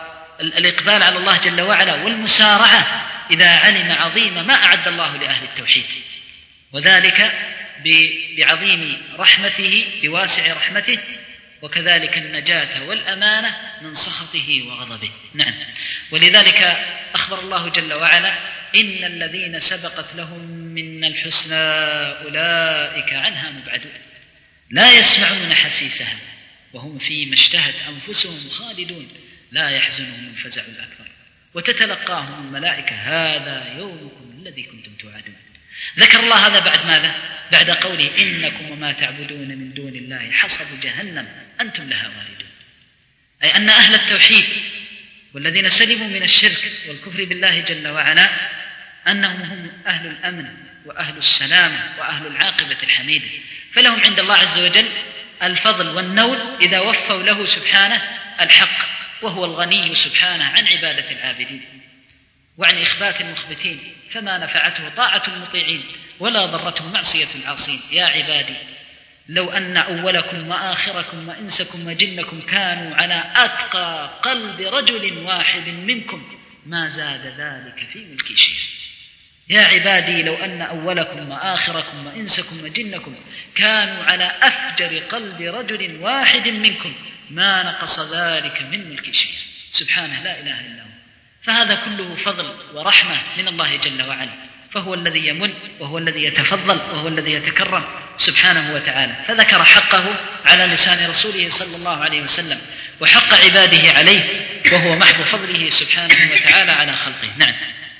الإقبال على الله جل وعلا والمسارعة إذا علم عظيم ما أعد الله لأهل التوحيد، وذلك بعظيم رحمته بواسع رحمته، وكذلك النجاة والأمانة من سخطه وغضبه. نعم، ولذلك أخبر الله جل وعلا إن الذين سبقت لهم من الحسنى أولئك عنها مبعدون لا يسمعون حسيسها وهم فيما اشتهت أنفسهم خالدون لا يحزنهم الفزع الأكبر وتتلقاهم الملائكة هذا يومكم الذي كنتم توعدون. ذكر الله هذا بعد ماذا؟ بعد قوله إنكم وما تعبدون من دون الله حصب جهنم أنتم لها واردون، أي أن أهل التوحيد والذين سلموا من الشرك والكفر بالله جل وعلا أنهم هم أهل الأمن وأهل السلامة وأهل العاقبة الحميدة، فلهم عند الله عز وجل الفضل والنول إذا وفوا له سبحانه الحق، وهو الغني سبحانه عن عبادة العابدين وعن إخبات المخبتين، فما نفعته طاعة المطيعين ولا ضرته معصية العاصين. يا عبادي لو أن أولكم وآخركم وإنسكم وجنكم كانوا على أتقى قلب رجل واحد منكم ما زاد ذلك في ملكي شيئا. يا عبادي لو أن أولكم وآخركم وإنسكم وجنكم كانوا على أفجر قلب رجل واحد منكم ما نقص ذلك من ملكي شيئا. سبحانه لا إله إلا هو. فهذا كله فضل ورحمة من الله جل وعلا، فهو الذي يمن وهو الذي يتفضل وهو الذي يتكرم سبحانه وتعالى، فذكر حقه على لسان رسوله صلى الله عليه وسلم وحق عباده عليه، وهو محض فضله سبحانه وتعالى على خلقه. نعم.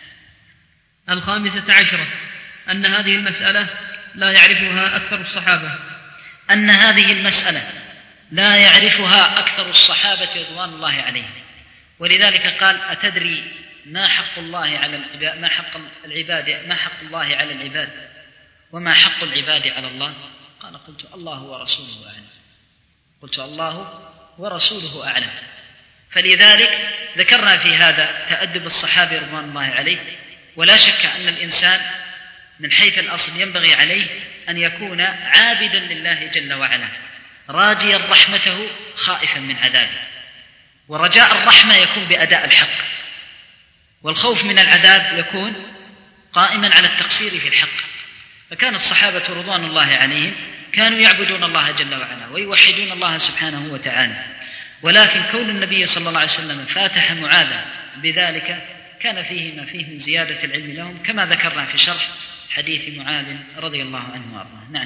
15 أن هذه المسألة لا يعرفها أكثر الصحابة. أن هذه المسألة لا يعرفها أكثر الصحابة رضوان الله عليهم، ولذلك قال أتدري ما حق الله على العباد ما حق الله على العباد وما حق العباد على الله؟ قال قلت الله ورسوله أعلم. قلت الله ورسوله أعلم. فلذلك ذكرنا في هذا تأدب الصحابة رضوان الله عليه، ولا شك أن الإنسان من حيث الأصل ينبغي عليه أن يكون عابدا لله جل وعلا راجيا رحمته خائفا من عذابه، ورجاء الرحمة يكون بأداء الحق، والخوف من العذاب يكون قائما على التقصير في الحق. فكان الصحابة رضوان الله عليهم كانوا يعبدون الله جل وعلا ويوحدون الله سبحانه وتعالى، ولكن كون النبي صلى الله عليه وسلم فاتح معاذا بذلك كان فيه ما فيه من زيادة العلم لهم، كما ذكرنا في شرح حديث معاذ رضي الله عنه وارضاه. نعم.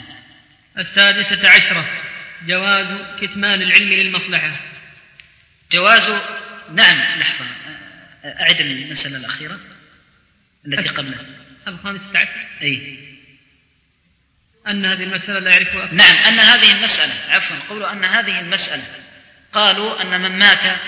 16 جواز كتمان العلم للمصلحة. جواز، نعم. لحظة، أعد المسألة الأخيرة التي قبلها. 15 أي أن هذه المسألة لا يعرفها أكثر. نعم، أن هذه المسألة، عفوا، قولوا أن هذه المسألة، قالوا أن من مات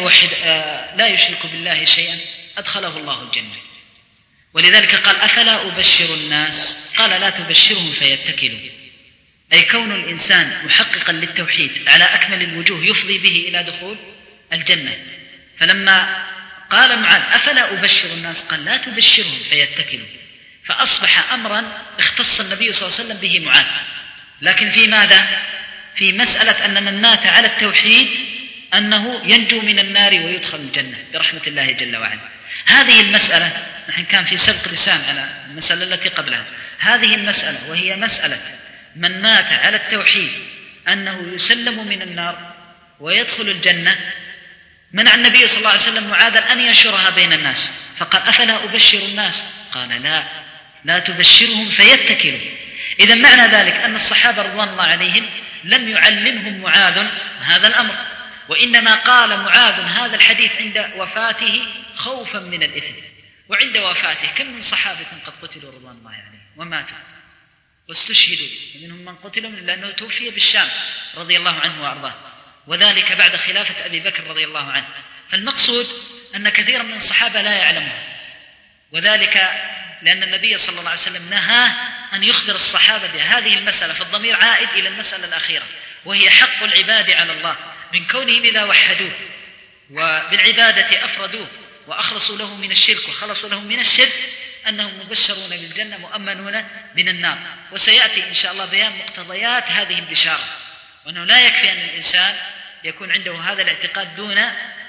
لا يشرك بالله شيئا أدخله الله الجنة، ولذلك قال أفلا أبشر الناس؟ قال لا تبشرهم فيتكلوا، أي كون الإنسان محققا للتوحيد على أكمل الوجوه يفضي به إلى دخول الجنة. فلما قال معاذ أفلا أبشر الناس قال لا تبشرهم فيتكلوا، فأصبح أمرا اختص النبي صلى الله عليه وسلم به معاذ. لكن في ماذا؟ في مسألة أن من مات على التوحيد أنه ينجو من النار ويدخل الجنة برحمة الله جل وعلا. هذه المسألة، نحن كان في سبق لسان على المسألة التي قبلها، هذه المسألة وهي مسألة من مات على التوحيد أنه يسلم من النار ويدخل الجنة، منع النبي صلى الله عليه وسلم معاذا أن ينشرها بين الناس، فقال أفلا أبشر الناس؟ قال لا تبشرهم فيتكلوا. إذا معنى ذلك أن الصحابة رضوان الله عليهم لم يعلمهم معاذ هذا الأمر، وإنما قال معاذ هذا الحديث عند وفاته خوفا من الإثم، وعند وفاته كم من صحابة قد قتلوا رضوان الله عليهم وماتوا واستشهدوا، ومنهم من قتلوا لأنه توفي بالشام رضي الله عنه وأرضاه، وذلك بعد خلافة أبي بكر رضي الله عنه. فالمقصود أن كثيرا من الصحابة لا يعلمون، وذلك لأن النبي صلى الله عليه وسلم نهى أن يخبر الصحابة بهذه المسألة، فالضمير عائد إلى المسألة الأخيرة وهي حق العباد على الله، من كونهم إذا وحدوه وبالعبادة أفردوه وأخلصوا له من الشرك وخلصوا له من الشرك أنهم مبشرون بالجنة مؤمنون من النار. وسيأتي إن شاء الله بيان مقتضيات هذه البشارة، وأنه لا يكفي أن الإنسان يكون عنده هذا الاعتقاد دون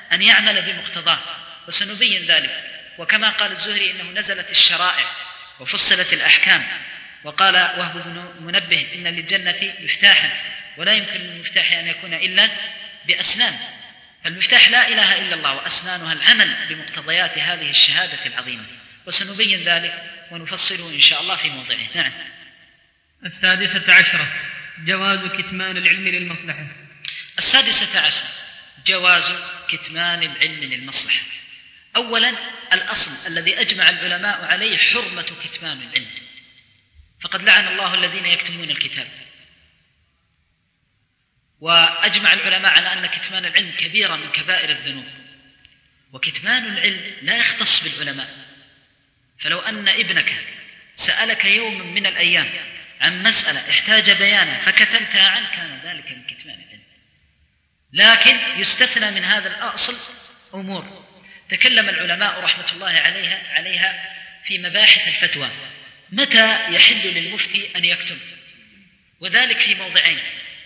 أن يعمل بمقتضاه، وسنبين ذلك. وكما قال الزهري إنه نزلت الشرائع وفصلت الأحكام، وقال وهب بن منبه إن للجنة مفتاحا ولا يمكن للمفتاح أن يكون إلا بأسنان، فالمفتاح لا إله إلا الله وأسنانها العمل بمقتضيات هذه الشهادة العظيمة، وسنبين ذلك ونفصله إن شاء الله في موضعه. نعم. 16 جواز كتمان العلم للمصلحة. 16 جواز كتمان العلم للمصلحة. أولا الأصل الذي أجمع العلماء عليه حرمة كتمان العلم، فقد لعن الله الذين يكتمون الكتاب، وأجمع العلماء على أن كتمان العلم كبيرة من كبائر الذنوب، وكتمان العلم لا يختص بالعلماء. فلو أن ابنك سألك يوم من الأيام عن مسألة احتاج بيانا فكتمتها عنه كان ذلك من كتمان العلم. لكن يستثنى من هذا الأصل أمور تكلم العلماء رحمة الله عليها في مباحث الفتوى. متى يحل للمفتي أن يكتم؟ وذلك في موضعين: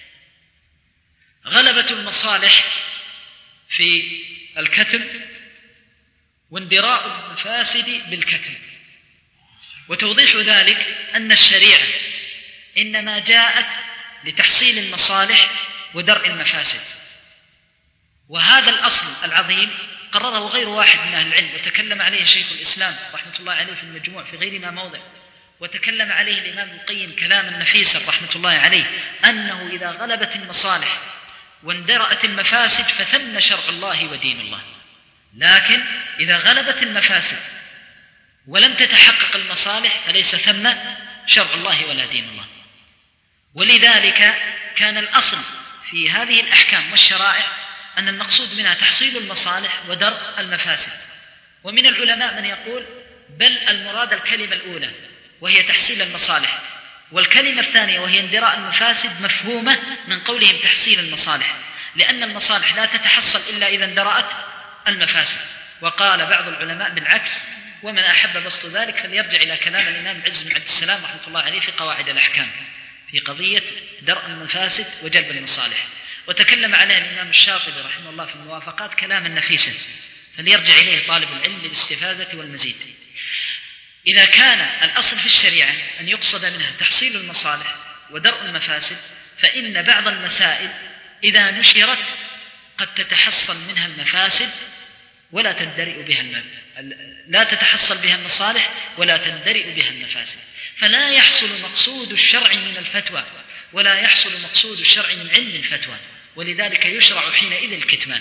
غلبة المصالح في الكتم، واندراء المفاسد بالكتم. وتوضيح ذلك أن الشريعة إنما جاءت لتحصيل المصالح ودرء المفاسد، وهذا الأصل العظيم قرره غير واحد من أهل العلم، وتكلم عليه شيخ الإسلام رحمة الله عليه في المجموع في غير ما موضع، وتكلم عليه الإمام ابن القيم كلاما نفيسا رحمة الله عليه، أنه إذا غلبت المصالح واندرأت المفاسد فثم شرع الله ودين الله. لكن إذا غلبت المفاسد ولم تتحقق المصالح فليس ثم شرع الله ولا دين الله. ولذلك كان الأصل في هذه الأحكام والشرائع أن المقصود منها تحصيل المصالح ودرء المفاسد. ومن العلماء من يقول بل المراد الكلمة الأولى وهي تحصيل المصالح، والكلمة الثانية وهي اندراء المفاسد مفهومة من قولهم تحصيل المصالح، لأن المصالح لا تتحصل إلا إذا اندرأت المفاسد. وقال بعض العلماء بالعكس، ومن أحب بسط ذلك فليرجع إلى كلام الإمام العز بن عبد السلام رحمة الله عليه في قواعد الأحكام في قضية درء المفاسد وجلب المصالح. وتكلم عليه الإمام الشاطبي رحمه الله في الموافقات كلاما نفيسا، فليرجع إليه طالب العلم للاستفادة والمزيد. إذا كان الأصل في الشريعة أن يقصد منها تحصيل المصالح ودرء المفاسد، فإن بعض المسائل إذا نشرت قد تتحصل منها المفاسد ولا تندرئ بها لا تتحصل بها المصالح ولا تندرئ بها المفاسد، فلا يحصل مقصود الشرع من الفتوى ولا يحصل مقصود الشرع من علم الفتوى، ولذلك يشرع حينئذ الكتمان.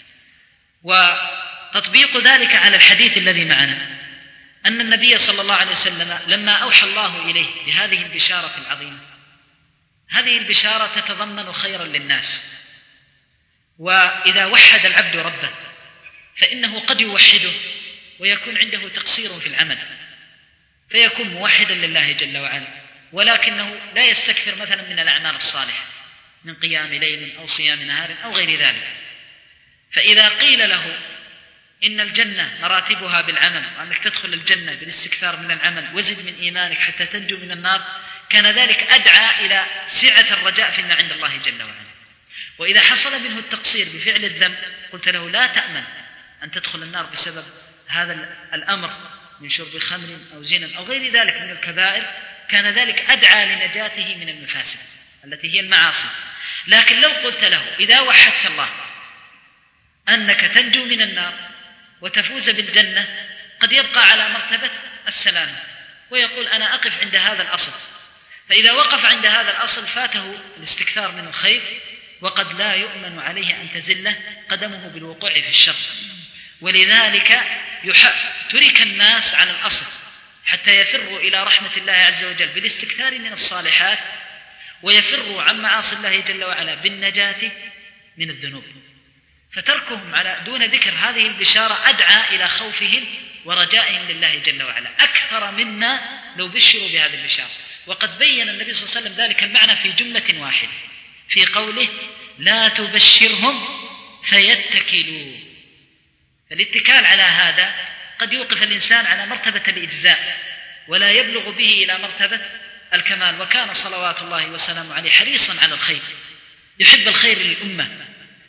وتطبيق ذلك على الحديث الذي معنا أن النبي صلى الله عليه وسلم لما أوحى الله إليه بهذه البشارة العظيمة، هذه البشارة تتضمن خيرا للناس. وإذا وحد العبد ربه فإنه قد يوحده ويكون عنده تقصير في العمل فيكون موحدا لله جل وعلا، ولكنه لا يستكثر مثلا من الأعمال الصالحة من قيام ليل أو صيام نهار أو غير ذلك. فإذا قيل له إن الجنة مراتبها بالعمل وأنك تدخل الجنة بالاستكثار من العمل وزد من إيمانك حتى تنجو من النار، كان ذلك أدعى إلى سعة الرجاء فيما عند الله جل وعلا. وإذا حصل منه التقصير بفعل الذنب قلت له لا تأمن أن تدخل النار بسبب هذا الأمر من شرب خمر أو زنا أو غير ذلك من الكبائر، كان ذلك أدعى لنجاته من المفاسد التي هي المعاصي. لكن لو قلت له إذا وحدت الله أنك تنجو من النار وتفوز بالجنة، قد يبقى على مرتبة السلامة ويقول أنا أقف عند هذا الأصل، فإذا وقف عند هذا الأصل فاته الاستكثار من الخير، وقد لا يؤمن عليه أن تزله قدمه بالوقوع في الشر. ولذلك ترك الناس على الأصل حتى يفروا إلى رحمة الله عز وجل بالاستكثار من الصالحات، ويفروا عن معاصي الله جل وعلا بالنجاة من الذنوب. فتركهم على دون ذكر هذه البشارة أدعى إلى خوفهم ورجائهم لله جل وعلا أكثر مما لو بشروا بهذه البشارة. وقد بين النبي صلى الله عليه وسلم ذلك المعنى في جملة واحدة في قوله لا تبشرهم فيتكلوا. فالاتكال على هذا قد يوقف الإنسان على مرتبة الإجزاء ولا يبلغ به إلى مرتبة الكمال. وكان صلوات الله وسلامه عليه حريصا على الخير، يحب الخير للأمة،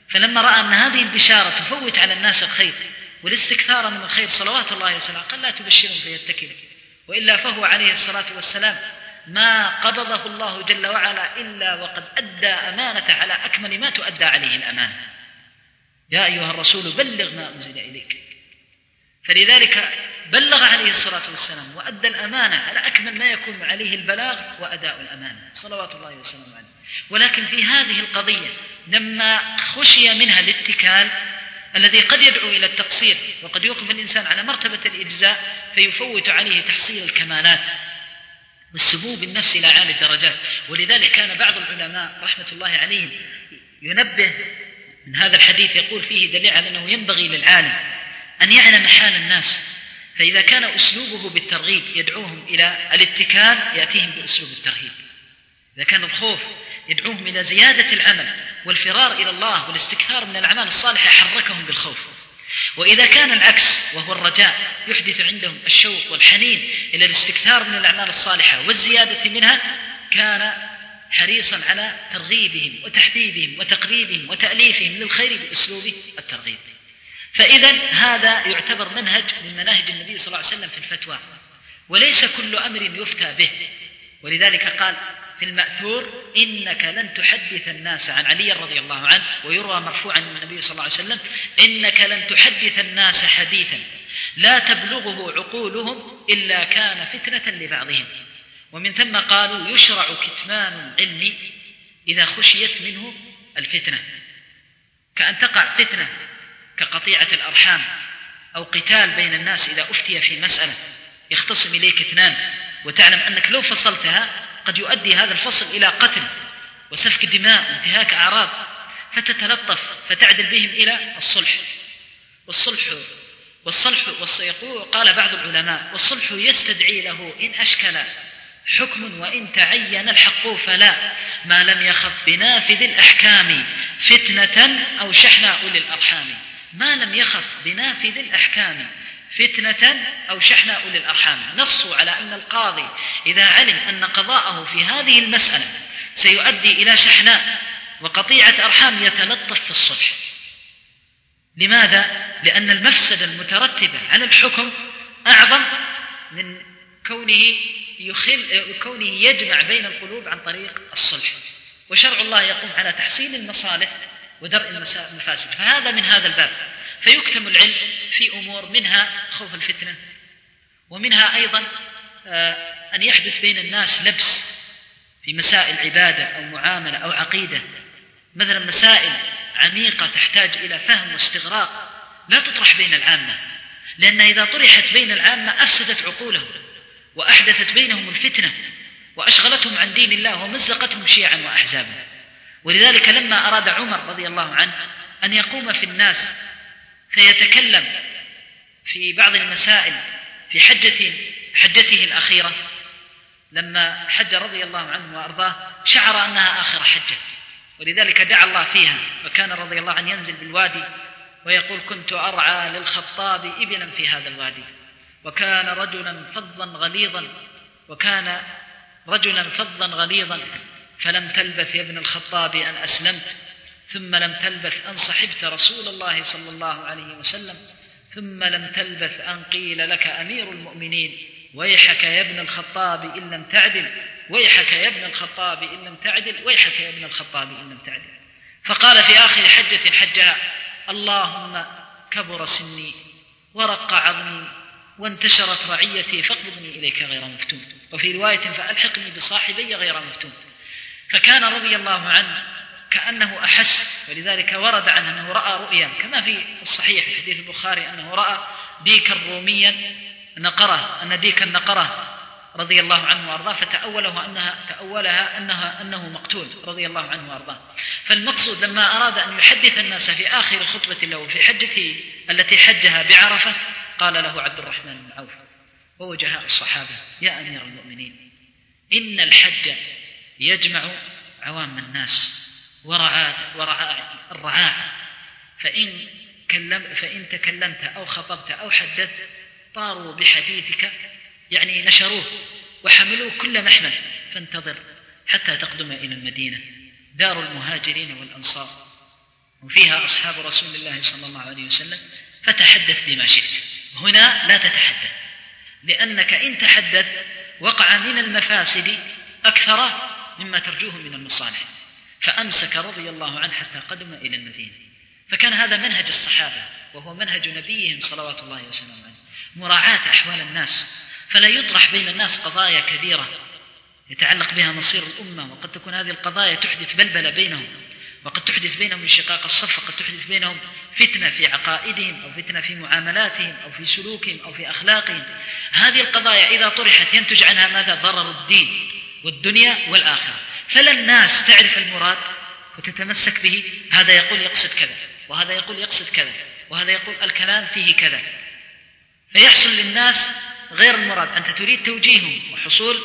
فلما رأى أن هذه البشارة تفوت على الناس الخير والاستكثار من الخير صلوات الله وسلامه قال لا تبشرهم فيتكلوا، وإلا فهو عليه الصلاة والسلام ما قبضه الله جل وعلا إلا وقد أدى أمانة على أكمل ما تؤدى عليه الأمانة. يا أيها الرسول بلغ ما أنزل إليك. فلذلك بلغ عليه الصلاة والسلام وأدى الأمانة على أكمل ما يكون عليه البلاغ وأداء الأمانة صلوات الله وسلامه عليه. ولكن في هذه القضية لما خشي منها الاتكال الذي قد يدعو إلى التقصير وقد يوقف الإنسان على مرتبة الإجزاء فيفوت عليه تحصيل الكمالات والسبوب النفس إلى عالي الدرجات. ولذلك كان بعض العلماء رحمة الله عليهم ينبه من هذا الحديث يقول فيه دليل على أنه ينبغي للعالم أن يعلم حال الناس، فإذا كان أسلوبه بالترغيب يدعوهم إلى الاتكال يأتيهم بأسلوب الترهيب. إذا كان الخوف يدعوهم إلى زيادة العمل والفرار إلى الله والاستكثار من الأعمال الصالحة حركهم بالخوف. وإذا كان العكس وهو الرجاء يحدث عندهم الشوق والحنين إلى الاستكثار من الأعمال الصالحة والزيادة منها كان حريصا على ترغيبهم وتحبيبهم وتقريبهم وتأليفهم للخير بأسلوب الترغيب. فإذا هذا يعتبر منهج من مناهج النبي صلى الله عليه وسلم في الفتوى، وليس كل أمر يفتى به. ولذلك قال في المأثور إنك لن تحدث الناس عن علي رضي الله عنه، ويروى مرفوعا من النبي صلى الله عليه وسلم إنك لن تحدث الناس حديثا لا تبلغه عقولهم إلا كان فتنة لبعضهم. ومن ثم قالوا يشرع كتمان العلم إذا خشيت منه الفتنة، كأن تقع فتنة كقطيعة الأرحام أو قتال بين الناس إذا أفتي في مسألة يختصم إليك اثنان وتعلم أنك لو فصلتها قد يؤدي هذا الفصل إلى قتل وسفك دماء وانتهاك أعراض، فتتلطف فتعدل بهم إلى والصلح قال بعض العلماء والصلح يستدعي له إن أشكل حكم وإن تعين الحق فلا ما لم يخف بنافذ الأحكام فتنة أو شحن أولي الأرحام. ما لم يخف بنافذ الأحكام فتنة أو شحن أولي الأرحام. نصوا على أن القاضي إذا علم أن قضاءه في هذه المسألة سيؤدي إلى شحناء وقطيعة أرحام يتلطف في الصلح. لماذا؟ لأن المفسدة المترتبة على الحكم أعظم من كونه يجمع بين القلوب عن طريق الصلح. وشرع الله يقوم على تحصيل المصالح ودرء المفاسد، فهذا من هذا الباب. فيكتم العلم في أمور منها خوف الفتنة، ومنها أيضا أن يحدث بين الناس لبس في مسائل عبادة أو معاملة أو عقيدة، مثلا مسائل عميقة تحتاج إلى فهم واستغراق لا تطرح بين العامة، لأن إذا طرحت بين العامة أفسدت عقولهم وأحدثت بينهم الفتنة وأشغلتهم عن دين الله ومزقتهم شيعا وأحزابا. ولذلك لما أراد عمر رضي الله عنه أن يقوم في الناس فيتكلم في بعض المسائل في حجته الأخيرة، لما حج رضي الله عنه وأرضاه شعر أنها آخر حجة، ولذلك دعا الله فيها، وكان رضي الله عنه ينزل بالوادي ويقول كنت أرعى للخطاب إبلا في هذا الوادي، وكان رجلا فظا غليظا فلم تلبث يا ابن الخطاب أن أسلمت، ثم لم تلبث أن صحبت رسول الله صلى الله عليه وسلم، ثم لم تلبث أن قيل لك أمير المؤمنين ويحك يا ابن الخطاب إن لم تعدل، ويحك يا ابن الخطاب إن لم تعدل، ويحك يا ابن الخطاب إن لم تعدل. فقال في آخر حجة حجها اللهم كبر سني ورق عظمي وانتشرت رعيتي فاقبضني إليك غير مفتون، وفي رواية فألحقني بصاحبي غير مفتون. فكان رضي الله عنه كأنه أحس، ولذلك ورد عنه أنه رأى رؤيا كما في الصحيح في حديث البخاري أنه رأى ديكا روميا نقره، أن ديكا نقره رضي الله عنه وأرضاه، فتأولها أنه مقتول رضي الله عنه وأرضاه. فالمقصود لما أراد أن يحدث الناس في آخر خطبة له في حجته التي حجها بعرفة قال له عبد الرحمن بن عوف ووجهاء الصحابة يا أمير المؤمنين إن الحج يجمع عوام الناس ورعاء الرعاع، فإن تكلمت أو خطبت أو حدثت طاروا بحديثك، يعني نشروه وحملوه كل محمل، فانتظر حتى تقدم إلى المدينة دار المهاجرين والأنصار، وفيها أصحاب رسول الله صلى الله عليه وسلم، فتحدث بما شئت. هنا لا تتحدث، لأنك إن تحدث وقع من المفاسد أكثر مما ترجوه من المصالح. فأمسك رضي الله عنه حتى قدم إلى المدينة. فكان هذا منهج الصحابة، وهو منهج نبيهم صلوات الله وسلامه عليه، مراعاة أحوال الناس، فلا يطرح بين الناس قضايا كبيرة يتعلق بها مصير الأمة، وقد تكون هذه القضايا تحدث بلبلة بينهم، وقد تحدث بينهم انشقاق الصف، وقد تحدث بينهم فتنة في عقائدهم، أو فتنة في معاملاتهم، أو في سلوكهم، أو في أخلاقهم. هذه القضايا إذا طرحت ينتج عنها ماذا؟ ضرر الدين والدنيا والآخرة. فلا الناس تعرف المراد وتتمسك به، هذا يقول يقصد كذا، وهذا يقول يقصد كذا، وهذا يقول الكلام فيه كذا، فيحصل للناس غير المراد. أنت تريد توجيههم وحصول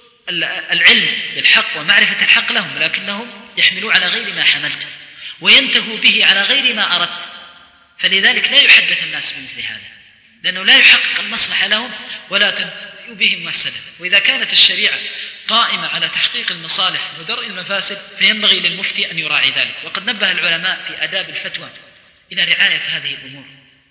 العلم بالحق ومعرفة الحق لهم، لكنهم يحملوا على غير ما حملت وينتهوا به على غير ما أردت. فلذلك لا يحدث الناس بمثل هذا، لأنه لا يحقق المصلحة لهم ولا تنتهي بهم مفسدة. وإذا كانت الشريعة قائمة على تحقيق المصالح ودرء المفاسد، فينبغي للمفتي أن يراعي ذلك. وقد نبه العلماء في آداب الفتوى إلى رعاية هذه الأمور،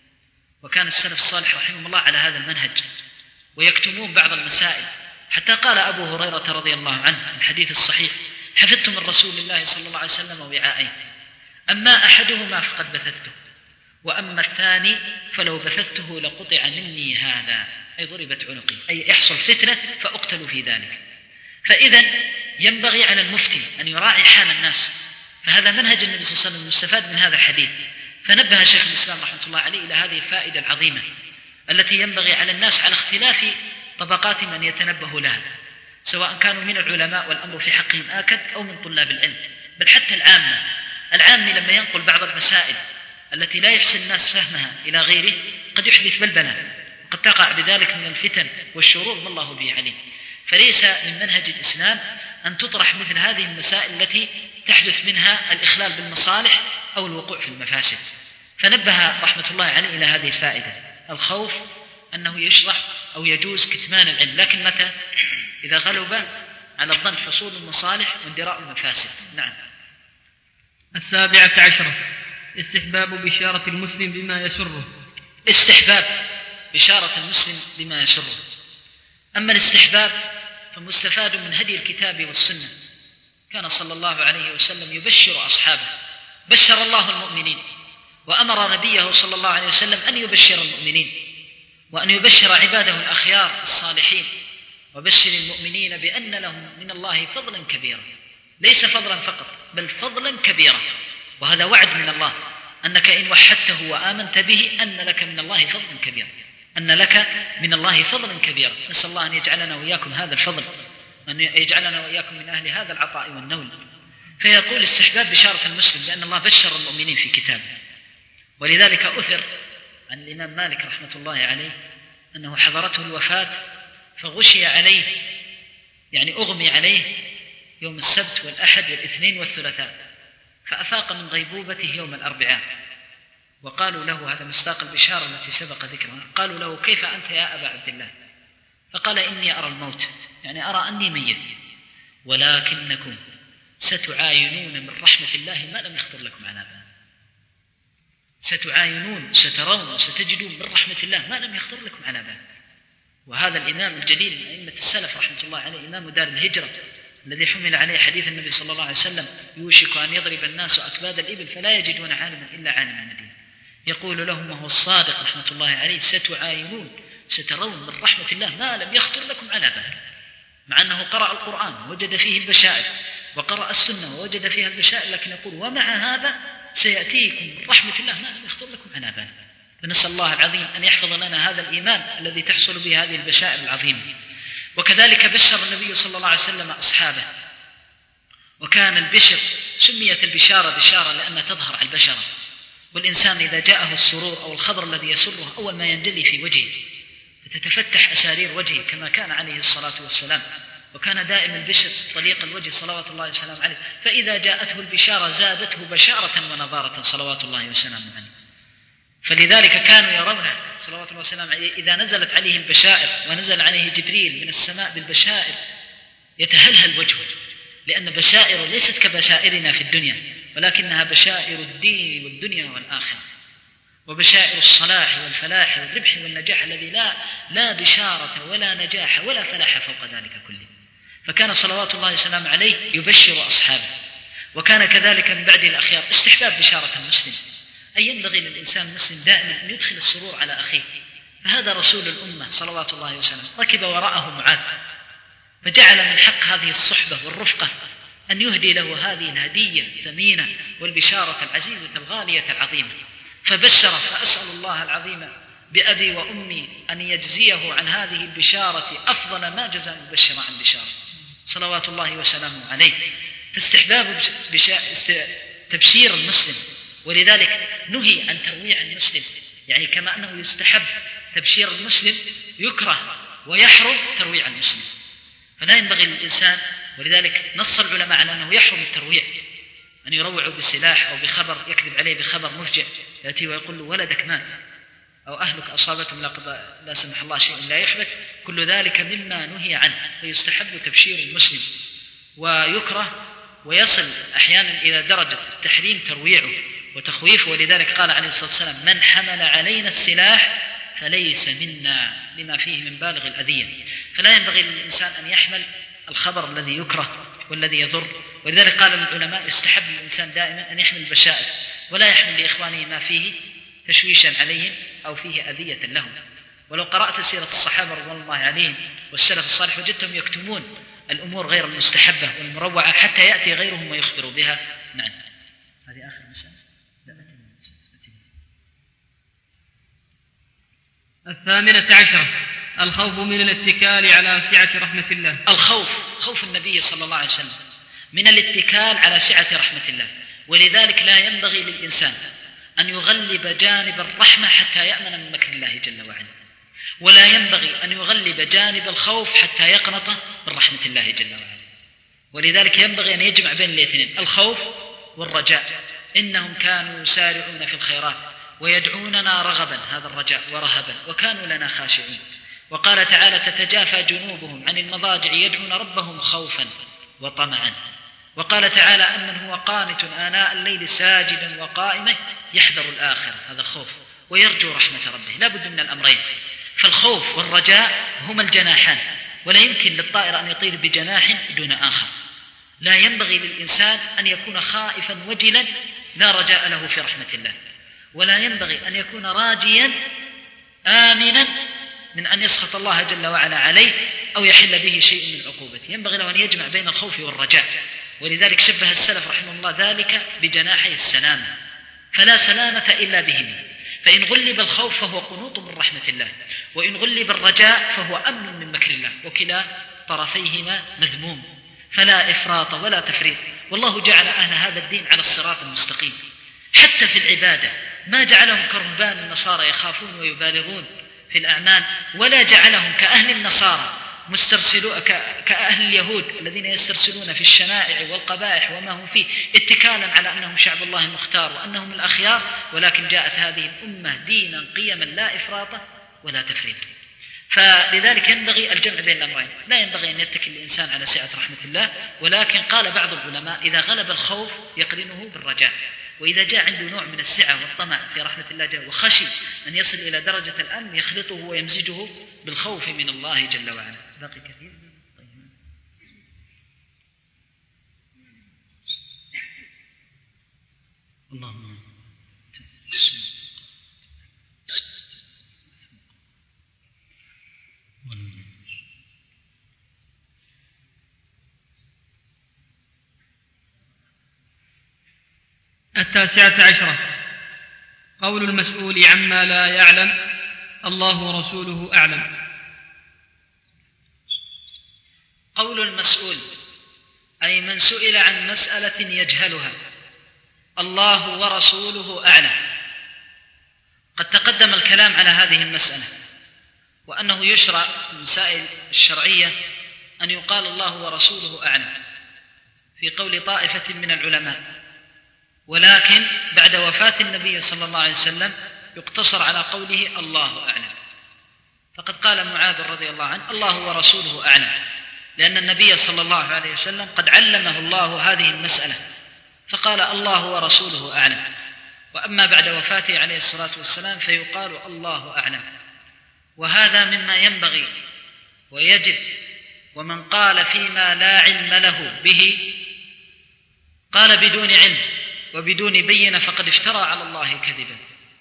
وكان السلف الصالح رحمه الله على هذا المنهج، ويكتمون بعض المسائل. حتى قال أبو هريرة رضي الله عنه الحديث الصحيح: حفظت من رسول الله صلى الله عليه وسلم وعاءين، أما أحدهما فقد بثته، وأما الثاني فلو بثته لقطع مني هذا، أي ضربت عنقي، أي يحصل فتنة فأقتل في ذلك. فإذا ينبغي على المفتي أن يراعي حال الناس، فهذا منهج النبي صلى الله عليه وسلم مستفاد من هذا الحديث. فنبه شيخ الإسلام رحمة الله عليه إلى هذه الفائدة العظيمة التي ينبغي على الناس على اختلاف طبقات من يتنبه لها، سواء كانوا من العلماء والأمر في حقهم آكد، أو من طلاب العلم، بل حتى العامي لما ينقل بعض المسائل التي لا يحسن الناس فهمها إلى غيره قد يحدث بلبلة، قد تقع بذلك من الفتن والشرور ما الله به عليم. فليس من منهج الإسلام أن تطرح مثل هذه المسائل التي تحدث منها الإخلال بالمصالح أو الوقوع في المفاسد. فنبه رحمة الله عليه إلى هذه الفائدة: الخوف أنه يشرع أو يجوز كتمان العلم، لكن متى؟ إذا غلب على الظن حصول المصالح واندراء المفاسد. نعم. 17 استحباب بشارة المسلم بما يسره. استحباب بشارة المسلم بما يسره. أما الاستحباب فمستفاد من هدي الكتاب والسنة. كان صلى الله عليه وسلم يبشر أصحابه، بشر الله المؤمنين، وأمر نبيه صلى الله عليه وسلم أن يبشر المؤمنين، وأن يبشر عباده الأخيار الصالحين، وبشر المؤمنين بأن لهم من الله فضلا كبيرا، ليس فضلا فقط بل فضلا كبيرا. وهذا وعد من الله أنك إن وحدته وآمنت به أن لك من الله فضلا كبيرا، أن لك من الله فضلا كبيرا. نسأل الله أن يجعلنا وإياكم هذا الفضل، وأن يجعلنا وإياكم من أهل هذا العطاء والنول. فيقول استحباب بشارة المسلم لأن الله بشر المؤمنين في كتابه. ولذلك أثر عن الإمام مالك رحمة الله عليه أنه حضرته الوفاة فغشي عليه، يعني أغمي عليه يوم السبت والأحد والاثنين والثلاثاء، فأفاق من غيبوبته يوم الأربعاء، وقالوا له، هذا مصداق البشارة التي سبق ذكرها، قالوا له: كيف أنت يا أبا عبد الله؟ فقال: إني أرى الموت، يعني أرى أني ميت، ولكنكم ستعاينون من رحمة الله ما لم يخطر لكم عنابا. ستعاينون، سترون وستجدون من رحمة الله ما لم يخطر لكم عنابا. وهذا الإمام الجليل من أئمة السلف رحمة الله عليه، إمام دار الهجرة، الذي حمل عليه حديث النبي صلى الله عليه وسلم: يوشك أن يضرب الناس أكباد الإبل فلا يجدون عالما إلا عالم المدينة. يقول لهم وهو الصادق رحمة الله عليه: ستعاينون، سترون من رحمة الله ما لم يخطر لكم على بال. مع أنه قرأ القرآن ووجد فيه البشائر، وقرأ السنة ووجد فيها البشائر، لكن يقول: ومع هذا سيأتيكم من رحمة الله ما لم يخطر لكم على بال. فنسأل الله العظيم أن يحفظ لنا هذا الإيمان الذي تحصل به هذه البشائر العظيمة. وكذلك بشر النبي صلى الله عليه وسلم أصحابه، وكان البشر، سميت البشارة بشارة لأنها تظهر على البشرة، والإنسان إذا جاءه السرور أو الخبر الذي يسره أول ما ينجلي في وجهه، فتتفتح أسارير وجهه كما كان عليه الصلاة والسلام، وكان دائم البشر طليق الوجه صلوات الله وسلامه عليه، فإذا جاءته البشارة زادته بشارة ونظارة صلوات الله وسلامه عليه. فلذلك كانوا يرون صلوات الله وسلامه عليه إذا نزلت عليه البشائر ونزل عليه جبريل من السماء بالبشائر يتهلهل وجهه، لأن بشائر ليست كبشائرنا في الدنيا، ولكنها بشائر الدين والدنيا والآخرة، وبشائر الصلاح والفلاح والربح والنجاح الذي لا بشارة ولا نجاح ولا فلاح فوق ذلك كله. فكان صلوات الله وسلامه عليه يبشر أصحابه، وكان كذلك من بعد الأخيار. استحباب بشارة المسلم، أي ينبغي للإنسان المسلم دائما أن يدخل السرور على أخيه، فهذا رسول الأمة صلوات الله وسلامه. ركب وراءه معاذ، فجعل من حق هذه الصحبة والرفقة أن يهدي له هذه الهدية الثمينة والبشارة العزيزة الغالية العظيمة، فبشر. فأسأل الله العظيم بأبي وأمي أن يجزيه عن هذه البشارة أفضل ما جزى المبشر عن بشارة صلوات الله وسلامه عليه. فاستحباب تبشير المسلم، ولذلك نهي عن ترويع المسلم، يعني كما أنه يستحب تبشير المسلم يكره ويحرم ترويع المسلم، فلا ينبغي للإنسان. ولذلك نص العلماء على أنه يحرم الترويع، أن يروع بسلاح أو بخبر، يكذب عليه بخبر مفجع، يأتي ويقول له ولدك مات أو أهلك أصابتهم لا سمح الله شيء لا يحبث، كل ذلك مما نهي عنه. فيستحب تبشير المسلم، ويكره ويصل أحيانا إلى درجة التحريم ترويعه وتخويفه. ولذلك قال عليه الصلاة والسلام: من حمل علينا السلاح فليس منا، لما فيه من بالغ الأذية. فلا ينبغي للإنسان أن يحمل الخبر الذي يكره والذي يضر. ولذلك قال العلماء: يستحب للإنسان دائما أن يحمل البشائر، ولا يحمل لإخوانه ما فيه تشويشا عليهم أو فيه أذية لهم. ولو قرأت سيرة الصحابة رضوان الله عليهم والسلف الصالح وجدتهم يكتمون الأمور غير المستحبة والمروعة حتى يأتي غيرهم ويخبروا بها. نعم، هذه آخر مسألة. 18 الخوف من الاتكال على سعة رحمة الله. الخوف، خوف النبي صلى الله عليه وسلم من الاتكال على سعة رحمة الله، ولذلك لا ينبغي للإنسان أن يغلب جانب الرحمة حتى يأمن من مكر الله جل وعلا، ولا ينبغي أن يغلب جانب الخوف حتى يقنط من رحمة الله جل وعلا. ولذلك ينبغي أن يجمع بين الاثنين، الخوف والرجاء. إنهم كانوا يسارعون في الخيرات ويدعوننا رغبا، هذا الرجاء، ورهبا، وكانوا لنا خاشعين. وقال تعالى: تتجافى جنوبهم عن المضاجع يدعون ربهم خوفا وطمعا. وقال تعالى: أمن هو قانت آناء الليل ساجدا وقائما يحذر الآخرة، هذا الخوف، ويرجو رحمة ربه. لا بد من الأمرين، فالخوف والرجاء هما الجناحان، ولا يمكن للطائر أن يطير بجناح دون آخر. لا ينبغي للإنسان أن يكون خائفا وجلا لا رجاء له في رحمة الله، ولا ينبغي أن يكون راجيا آمنا من أن يسخط الله جل وعلا عليه أو يحل به شيء من عقوبته. ينبغي له أن يجمع بين الخوف والرجاء. ولذلك شبه السلف رحمه الله ذلك بجناحي السلامة، فلا سلامة إلا بهما. فإن غلب الخوف فهو قنوط من رحمة الله، وإن غلب الرجاء فهو أمن من مكر الله، وكلا طرفيهما مذموم، فلا إفراط ولا تفريط. والله جعل أهل هذا الدين على الصراط المستقيم حتى في العبادة، ما جعلهم كرهبان النصارى يخافون ويبالغون في الأعمال، ولا جعلهم كأهل النصارى كأهل اليهود الذين يسترسلون في الشنائع والقبائح وما هم فيه اتكالا على أنهم شعب الله المختار وأنهم الأخيار. ولكن جاءت هذه الأمة دينا قيما لا إفراط ولا تفريط. فلذلك ينبغي الجمع بين الأمرين، لا ينبغي أن يتكل الإنسان على سعة رحمة الله. ولكن قال بعض العلماء: إذا غلب الخوف يقرنه بالرجاء، وإذا جاء عنده نوع من السعة والطمع في رحمة الله جل وخشي أن يصل إلى درجة الأمن يخلطه ويمزجه بالخوف من الله جل وعلا. باقي كثير. اللهم 19 قول المسؤول عما لا يعلم: الله ورسوله أعلم. قول المسؤول أي من سئل عن مسألة يجهلها: الله ورسوله أعلم. قد تقدم الكلام على هذه المسألة، وأنه يشرع في المسائل الشرعية أن يقال الله ورسوله أعلم في قول طائفة من العلماء، ولكن بعد وفاة النبي صلى الله عليه وسلم يقتصر على قوله الله أعلم. فقد قال معاذ رضي الله عنه: الله ورسوله أعلم، لأن النبي صلى الله عليه وسلم قد علمه الله هذه المسألة، فقال الله ورسوله أعلم. وأما بعد وفاته عليه الصلاة والسلام فيقال الله أعلم. وهذا مما ينبغي ويجب. ومن قال فيما لا علم له به قال بدون علم وبدون بينة فقد افترى على الله كذبا.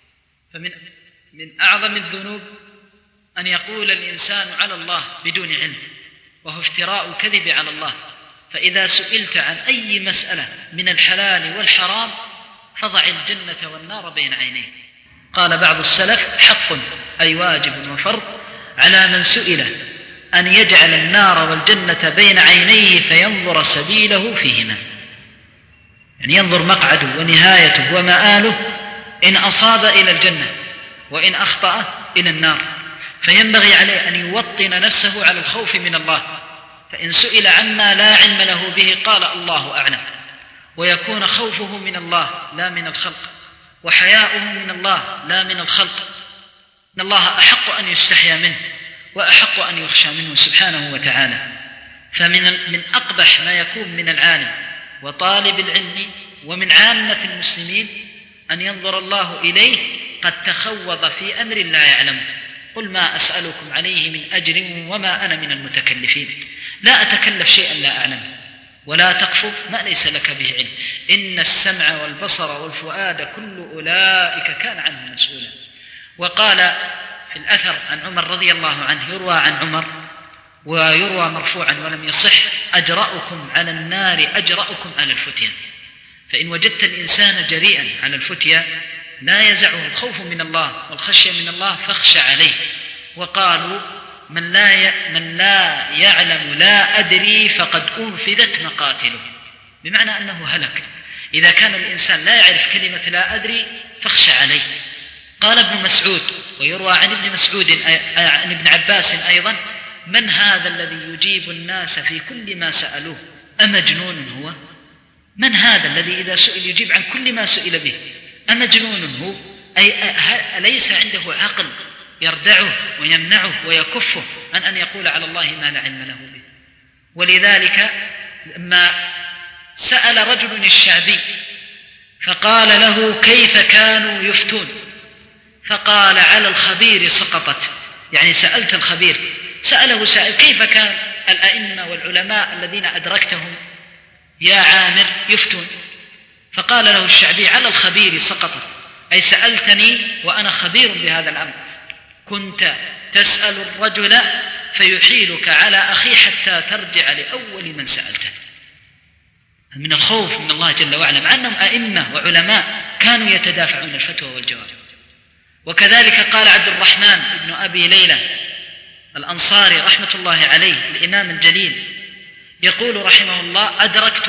فمن أعظم الذنوب أن يقول الإنسان على الله بدون علم، وهو افتراء الكذب على الله. فإذا سئلت عن أي مسألة من الحلال والحرام فضع الجنة والنار بين عينيه. قال بعض السلف: حق أي واجب وفرض على من سئل أن يجعل النار والجنة بين عينيه فينظر سبيله فيهما، يعني ينظر مقعده ونهايته ومآله، إن أصاب إلى الجنة وإن أخطأ إلى النار. فينبغي عليه أن يوطن نفسه على الخوف من الله، فإن سئل عما لا علم له به قال الله أعلم، ويكون خوفه من الله لا من الخلق، وحياؤه من الله لا من الخلق. إن الله أحق أن يستحيا منه وأحق أن يخشى منه سبحانه وتعالى. فمن أقبح ما يكون من العالم وطالب العلم ومن عامة المسلمين أن ينظر الله إليه قد تخوض في أمر لا يعلمه. قل ما أسألكم عليه من أجر وما أنا من المتكلفين. لا أتكلف شيئا لا أعلمه، ولا تقف ما ليس لك به علم. إن السمع والبصر والفؤاد كل أولئك كان عنه مسؤولا. وقال في الأثر عن عمر رضي الله عنه، يروى عن عمر ويروى مرفوعا ولم يصح: أجرأكم على النار أجرأكم على الفتية. فإن وجدت الإنسان جريئا على الفتية لا يزعه الخوف من الله والخشية من الله فاخشى عليه. وقالوا: من لا يعلم لا أدري فقد أنفذت مقاتله، بمعنى أنه هلك. إذا كان الإنسان لا يعرف كلمة لا أدري فاخشى عليه. قال ابن مسعود، ويروى عن ابن عباس أيضا: من هذا الذي يجيب الناس في كل ما سألوه؟ أمجنون هو؟ من هذا الذي إذا سئل يجيب عن كل ما سئل به؟ أمجنون هو؟ أي أليس عنده عقل يردعه ويمنعه ويكفه عن أن يقول على الله ما لا علم له به؟ ولذلك لما سأل رجل الشعبي فقال له: كيف كانوا يفتون؟ فقال: على الخبير سقطت. يعني سألت الخبير، سأله سائل: كيف كان الأئمة والعلماء الذين أدركتهم يا عامر يفتون؟ فقال له الشعبي: على الخبير سقطت، أي سألتني وأنا خبير بهذا الأمر. كنت تسأل الرجل فيحيلك على أخي حتى ترجع لأول من سألته. من الخوف من الله جل وعلا، مع أنهم أئمة وعلماء كانوا يتدافعون الفتوى والجواب. وكذلك قال عبد الرحمن بن أبي ليلى الأنصاري رحمة الله عليه الإمام الجليل، يقول رحمه الله: أدركت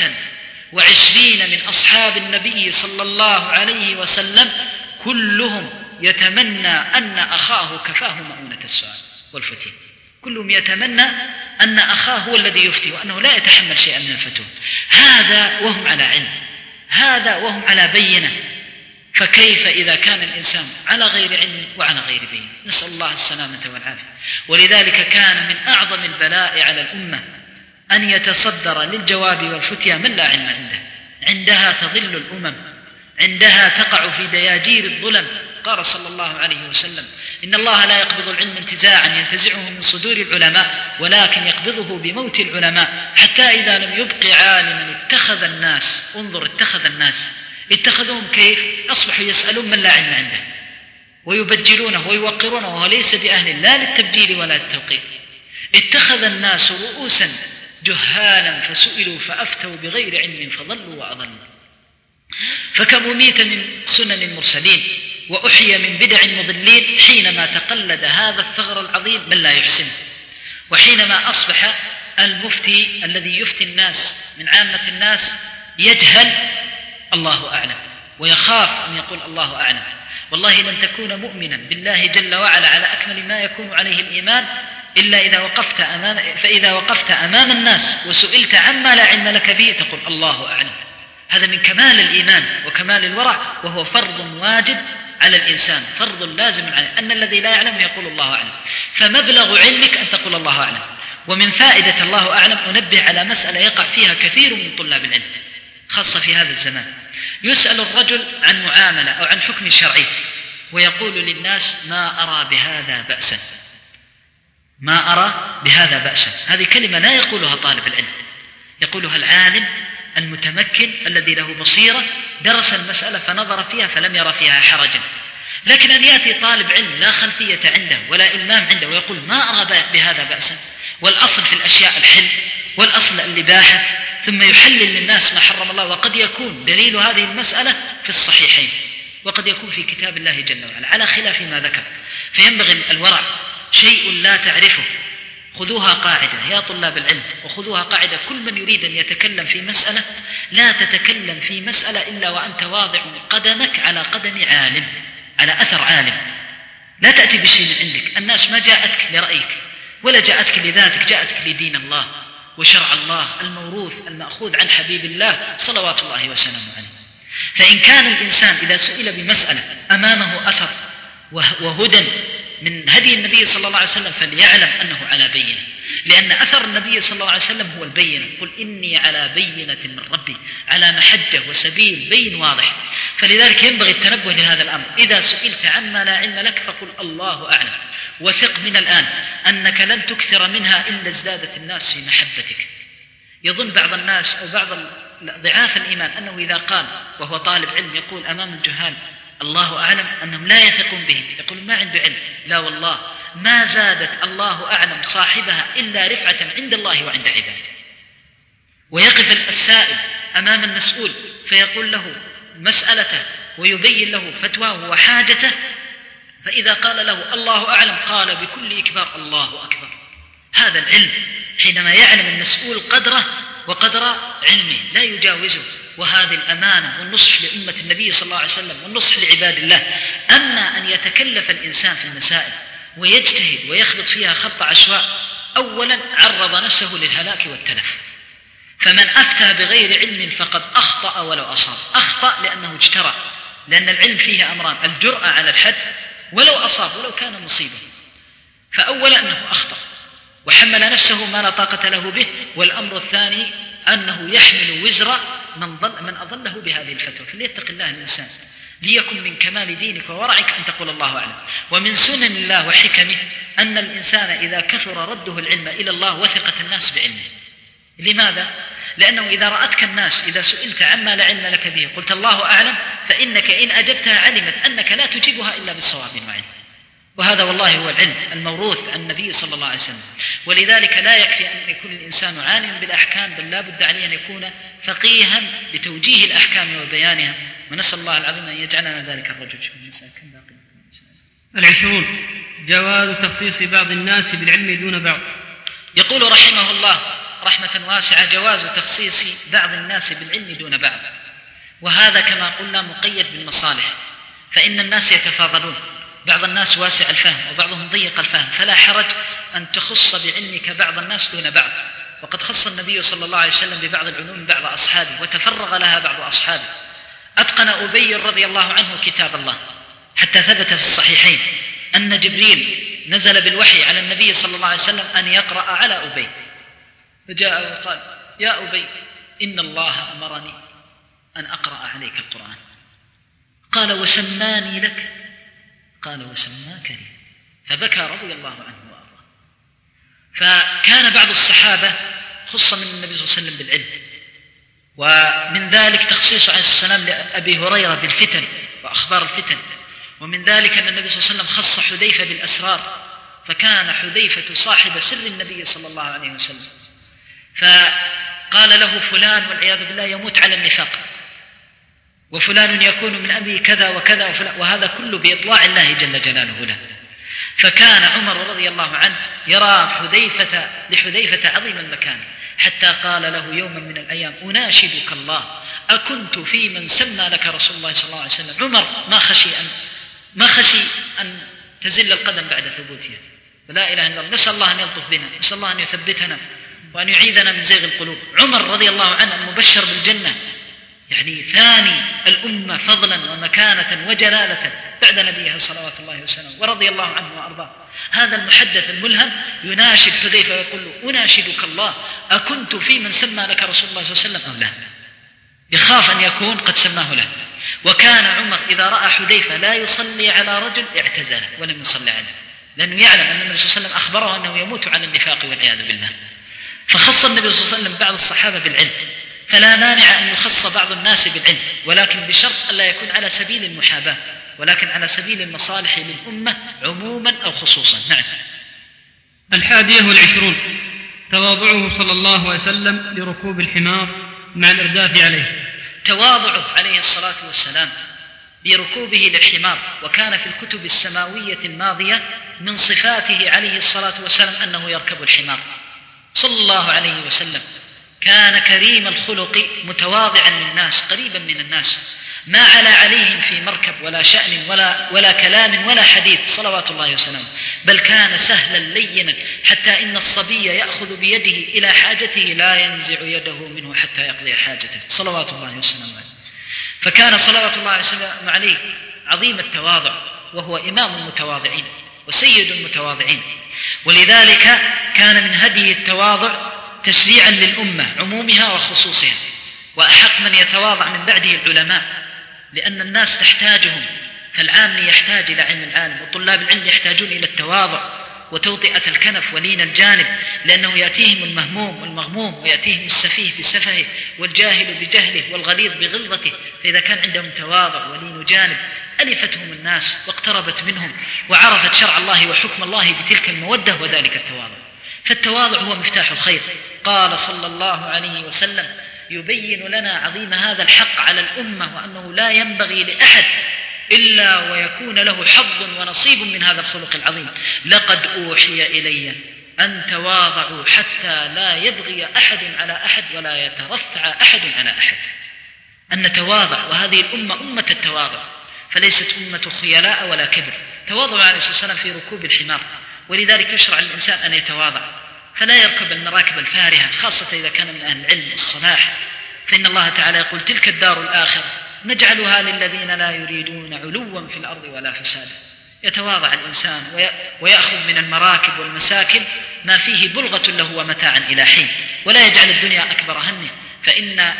120 من أصحاب النبي صلى الله عليه وسلم كلهم يتمنى أن أخاه كفاه مؤونة السؤال والفتية. كلهم يتمنى أن أخاه هو الذي يفتي وأنه لا يتحمل شيئا من الفتوى. هذا وهم على علم، هذا وهم على بينة. فكيف إذا كان الإنسان على غير علم وعلى غير بينة؟ نسأل الله السلامة والعافية. ولذلك كان من أعظم البلاء على الأمة أن يتصدر للجواب والفتيا من لا علم عنده. عندها تضل الأمم، عندها تقع في دياجير الظلم. قال صلى الله عليه وسلم: إن الله لا يقبض العلم انتزاعا ينتزعه من صدور العلماء، ولكن يقبضه بموت العلماء، حتى إذا لم يبق عالما اتخذ الناس، انظر، اتخذ الناس، اتخذوهم كيف؟ أصبحوا يسألون من لا علم عنده ويبجلونه ويوقرونه وهو ليس بأهل لا للتبجيل ولا للتوقير. اتخذ الناس رؤوسا جهالا فسئلوا فأفتوا بغير علم فضلوا وأضلوا. فكم أميت من سنن المرسلين وأحيى من بدع المضلين حينما تقلد هذا الثغر العظيم من لا يحسنه. وحينما أصبح المفتي الذي يفتي الناس من عامة الناس يجهل الله أعلم ويخاف أن يقول الله أعلم. والله لن تكون مؤمنا بالله جل وعلا على أكمل ما يكون عليه الإيمان إلا فإذا وقفت أمام الناس وسئلت عما لا علم لك به تقول الله أعلم. هذا من كمال الإيمان وكمال الورع، وهو فرض واجب على الإنسان، فرض لازم عليه أن الذي لا يعلم يقول الله أعلم. فمبلغ علمك أن تقول الله أعلم. ومن فائدة الله أعلم أنبه على مسألة يقع فيها كثير من طلاب العلم، خاصة في هذا الزمان. يسأل الرجل عن معاملة أو عن حكم شرعي ويقول للناس ما أرى بهذا بأسا، ما أرى بهذا بأسا. هذه كلمة لا يقولها طالب العلم، يقولها العالم المتمكن الذي له بصيرة درس المسألة فنظر فيها فلم يرى فيها حرجا. لكن أن يأتي طالب علم لا خلفية عنده ولا إلمام عنده ويقول ما أرى بهذا بأسا، والأصل في الأشياء الحل والأصل الإباحة، ثم يحلل للناس ما حرم الله، وقد يكون دليل هذه المسألة في الصحيحين وقد يكون في كتاب الله جل وعلا على خلاف ما ذكر. فينبغي الورع، شيء لا تعرفه خذوها قاعدة يا طلاب العلم، وخذوها قاعدة كل من يريد أن يتكلم في مسألة لا تتكلم في مسألة إلا وأنت واضع قدمك على قدم عالم، على أثر عالم. لا تأتي بشيء من عندك، الناس ما جاءتك لرأيك ولا جاءتك لذاتك، جاءتك لدين الله وشرع الله الموروث المأخوذ عن حبيب الله صلوات الله وسلامه عليه. فإن كان الإنسان إذا سئل بمسألة أمامه أثر وهدى من هدي النبي صلى الله عليه وسلم فليعلم أنه على بينة، لأن أثر النبي صلى الله عليه وسلم هو البينة. قل إني على بينة من ربي، على محجة وسبيل بين واضح. فلذلك ينبغي التنبه لهذا الأمر. إذا سئلت عما لا علم لك فقل الله أعلم، وثق من الآن أنك لن تكثر منها إلا ازدادت الناس في محبتك. يظن بعض الناس أو بعض ضعاف الإيمان أنه إذا قال وهو طالب علم يقول أمام الجهال الله أعلم أنهم لا يثقون به، يقول ما عنده علم. لا والله، ما زادت الله أعلم صاحبها إلا رفعة عند الله وعند عباده. ويقف السائل أمام المسؤول فيقول له مسألته ويبين له فتواه وحاجته، فإذا قال له الله أعلم قال بكل إكبار الله أكبر. هذا العلم حينما يعلم المسؤول قدره وقدر علمه لا يجاوزه، وهذه الأمانة والنصح لأمة النبي صلى الله عليه وسلم والنصح لعباد الله. أما أن يتكلف الإنسان في المسائل ويجتهد ويخبط فيها خبط عشواء، أولا عرض نفسه للهلاك والتلف. فمن أفتى بغير علم فقد أخطأ ولو أصاب. أخطأ لأنه اجترأ، لأن العلم فيه أمران: الجرأة على الحد ولو أصاب ولو كان مصيبا. فأولا أنه أخطأ وحمل نفسه ما لا طاقة له به، والأمر الثاني أنه يحمل وزر من أضله بهذه الفتوى. فليتق الله الإنسان، ليكن من كمال دينك وورعك أن تقول الله أعلم. ومن سنن الله وحكمه أن الإنسان إذا كثر رده العلم إلى الله وثقت الناس بعلمه. لماذا؟ لأنه إذا رأتك الناس إذا سئلت عما لا علم لك به قلت الله أعلم، فإنك إن أجبتها علمت أنك لا تجيبها إلا بالصواب وعلم. وهذا والله هو العلم الموروث عن النبي صلى الله عليه وسلم. ولذلك لا يكفي أن يكون الإنسان عالما بالأحكام، بل لا بد عليه أن يكون فقيها بتوجيه الأحكام وبيانها. ونسأل الله العظيم أن يجعلنا ذلك الرجل. 20 جواز تخصيص بعض الناس بالعلم دون بعض. يقول رحمه الله رحمة واسعة: جواز تخصيص بعض الناس بالعلم دون بعض، وهذا كما قلنا مقيد بالمصالح، فإن الناس يتفاضلون، بعض الناس واسع الفهم وبعضهم ضيق الفهم، فلا حرج أن تخص بعلمك بعض الناس دون بعض. وقد خص النبي صلى الله عليه وسلم ببعض العلوم بعض أصحابه وتفرغ لها بعض أصحابه. أتقن أبي رضي الله عنه كتاب الله حتى ثبت في الصحيحين أن جبريل نزل بالوحي على النبي صلى الله عليه وسلم أن يقرأ على أبي، فجاء وقال: يا أبي إن الله أمرني أن أقرأ عليك القرآن. قال: وسماني لك؟ قال: وسماك لي. فبكى رضي الله عنه وأرضاه. فكان بعض الصحابة خص من النبي صلى الله عليه وسلم بالعلم، ومن ذلك تخصيص عليه السلام لأبي هريرة بالفتن وأخبار الفتن. ومن ذلك أن النبي صلى الله عليه وسلم خص حذيفة بالأسرار، فكان حذيفة صاحب سر النبي صلى الله عليه وسلم. فقال له فلان والعياذ بالله يموت على النفاق، وفلان يكون من أبي كذا وكذا، وهذا كله بإطلاع الله جل جلاله له. فكان عمر رضي الله عنه يرى لحذيفة عظيم المكان، حتى قال له يوما من الأيام: أناشدك الله أكنت في من سمى لك رسول الله صلى الله عليه وسلم. عمر ما خشي أن تزل القدم بعد ثبوتها، ولا إله إلا الله. نسأل الله أن يلطف بنا، نسأل الله أن يثبتنا وأن يعيذنا من زيغ القلوب. عمر رضي الله عنه المبشر بالجنة، يعني ثاني الأمة فضلا ومكانة وجلالة بعد نبيها صلوات الله وسلامه، ورضي الله عنه وأرضاه. هذا المحدث الملهم يناشد حذيفة ويقول له: أناشدك الله أكنت في من سمى لك رسول الله صلى الله عليه وسلم أم لا؟ يخاف أن يكون قد سماه له. وكان عمر إذا رأى حذيفة لا يصلي على رجل اعتزله ولم يصلي عليه، لأنه يعلم أن النبي صلى الله عليه وسلم أخبره أنه يموت على النفاق والعياذ بالله. فخص النبي صلى الله عليه وسلم بعض الصحابة بالعلم، فلا مانع أن يخص بعض الناس بالعلم، ولكن بشرط ألا يكون على سبيل المحاباة، ولكن على سبيل المصالح للأمة عموما أو خصوصا. نعم. 21 تواضعه صلى الله عليه وسلم لركوب الحمار مع الإرداف عليه. تواضعه عليه الصلاة والسلام بركوبه للحمار، وكان في الكتب السماوية الماضية من صفاته عليه الصلاة والسلام أنه يركب الحمار صلى الله عليه وسلم. كان كريم الخلق متواضعا للناس قريبا من الناس، ما علا عليهم في مركب ولا شأن ولا كلام ولا حديث صلوات الله وسلامه، بل كان سهلا لينا حتى إن الصبي يأخذ بيده إلى حاجته لا ينزع يده منه حتى يقضي حاجته صلوات الله وسلامه. فكان صلوات الله وسلامه عليه عظيم التواضع، وهو إمام المتواضعين وسيد المتواضعين، ولذلك كان من هديه التواضع تشريعا للأمة عمومها وخصوصها. وأحق من يتواضع من بعده العلماء، لأن الناس تحتاجهم، فالعام يحتاج إلى علم العالم، وطلاب العلم يحتاجون إلى التواضع وتوطئة الكنف ولين الجانب، لأنه يأتيهم المهموم والمغموم، ويأتيهم السفيه بسفهه والجاهل بجهله والغليظ بغلظته. فإذا كان عندهم تواضع ولين جانب ألفتهم الناس واقتربت منهم وعرفت شرع الله وحكم الله بتلك المودة وذلك التواضع. فالتواضع هو مفتاح الخير. قال صلى الله عليه وسلم يبين لنا عظيم هذا الحق على الأمة، وأنه لا ينبغي لأحد إلا ويكون له حظ ونصيب من هذا الخلق العظيم. لقد أوحي إلي أن تواضعوا حتى لا يبغي أحد على أحد ولا يترفع أحد على أحد. أن نتواضع، وهذه الأمة أمة التواضع، فليست أمة خيلاء ولا كبر. تواضع عليه الصلاة والسلام في ركوب الحمار، ولذلك يشرع للإنسان أن يتواضع، فلا يركب المراكب الفارهة، خاصة إذا كان من أهل العلم والصلاح، فإن الله تعالى يقول تلك الدار الآخرة نجعلها للذين لا يريدون علوا في الأرض ولا فسادا. يتواضع الإنسان ويأخذ من المراكب والمساكن ما فيه بلغة له ومتاعا إلى حين، ولا يجعل الدنيا أكبر همه، فإن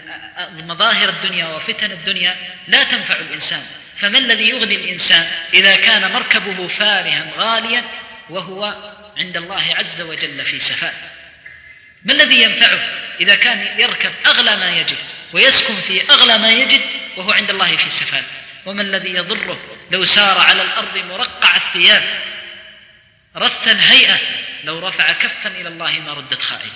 مظاهر الدنيا وفتن الدنيا لا تنفع الإنسان. فما الذي يغني الإنسان إذا كان مركبه فارها غاليا وهو عند الله عز وجل في سفاء؟ ما الذي ينفعه إذا كان يركب أغلى ما يجد ويسكن في أغلى ما يجد وهو عند الله في سفاء؟ وما الذي يضره لو سار على الأرض مرقع الثياب رث الهيئة، لو رفع كفا إلى الله ما ردت خائبة؟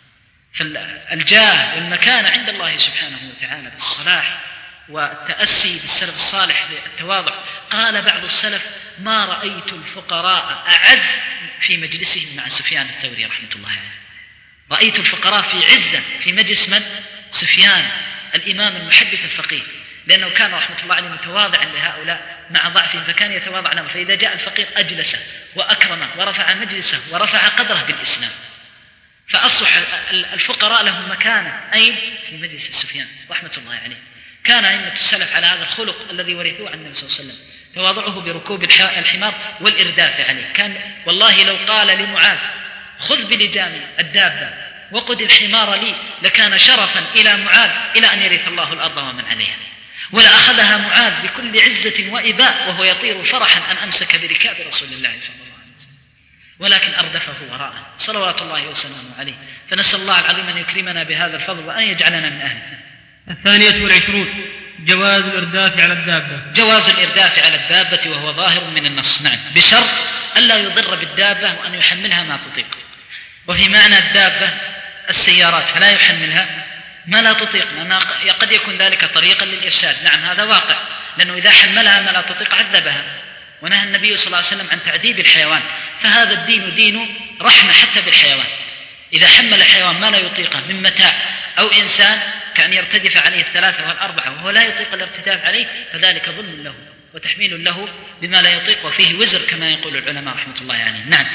فالجاه والمكان عند الله سبحانه وتعالى بالصلاح والتأسي بالسلف الصالح بالتواضع. قال بعض السلف ما رأيت الفقراء أعز في مجلسهم مع سفيان الثوري رحمة الله عليه. رأيت الفقراء في عزة في مجلس من؟ سفيان الإمام المحدث الفقيه، لأنه كان رحمة الله عليه متواضعا لهؤلاء مع ضعفهم، فكان يتواضع لهم، فإذا جاء الفقير أجلسه وأكرمه ورفع مجلسه ورفع قدره بالإسلام، فأصبح الفقراء لهم مكانة أين؟ في مجلس سفيان رحمة الله عليه. كان أئمة السلف على هذا الخلق الذي ورثوه عن النبي صلى الله عليه وسلم، تواضعه بركوب الحمار والإرداف عليه. كان والله لو قال لمعاذ خذ بلجام الدابة وقد الحمار لي لكان شرفا إلى معاذ إلى أن يرث الله الأرض ومن عليها، ولأخذها معاذ بكل عزة وإباء وهو يطير فرحا أن أمسك بركاب رسول الله صلى الله عليه وسلم، ولكن أردفه وراءه صلوات الله وسلامه عليه. فنسأل الله العظيم أن يكرمنا بهذا الفضل وأن يجعلنا من أهله. 22 جواز الإرداف على الدابة. جواز الإرداف على الدابة وهو ظاهر من النص، نعم، بشرط ألا يضر بالدابة وأن يحملها ما تطيق. وفي معنى الدابة السيارات، فلا يحملها ما لا تطيق، لأن قد يكون ذلك طريقا للإرشاد. نعم هذا واقع، لأنه إذا حملها ما لا تطيق عذبها، ونهى النبي صلى الله عليه وسلم عن تعذيب الحيوان. فهذا الدين دين رحمة حتى بالحيوان. إذا حمل الحيوان ما لا يطيقه من متاع أو إنسان كأن يرتدف عليه 3 و4 وهو لا يطيق الارتداف عليه، فذلك ظلم له وتحميل له بما لا يطيق وفيه وزر كما يقول العلماء رحمة الله عليهم. نعم.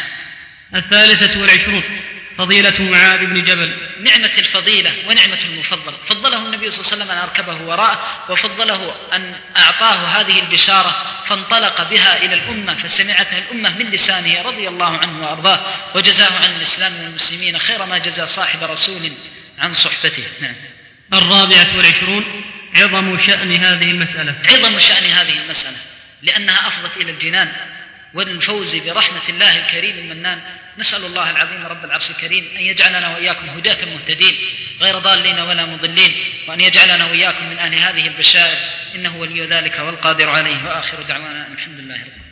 23 فضيلة معاذ بن جبل. نعمة الفضيلة ونعمة المفضل، فضله النبي صلى الله عليه وسلم أن أركبه وراءه، وفضله أن أعطاه هذه البشارة فانطلق بها إلى الأمة فسمعتها الأمة من لسانه رضي الله عنه وأرضاه، وجزاه عن الإسلام والمسلمين خير ما جزى صاحب رسول عن صحبته. نعم. 24 عظم شأن هذه المسألة. عظم شأن هذه المسألة لأنها أفضت إلى الجنان والفوز برحمة الله الكريم المنان. نسأل الله العظيم رب العرش الكريم أن يجعلنا وإياكم هداة مهتدين غير ضالين ولا مضلين، وأن يجعلنا وإياكم من أهل هذه البشائر، إنه ولي ذلك والقادر عليه. وآخر دعوانا الحمد لله رب العالمين.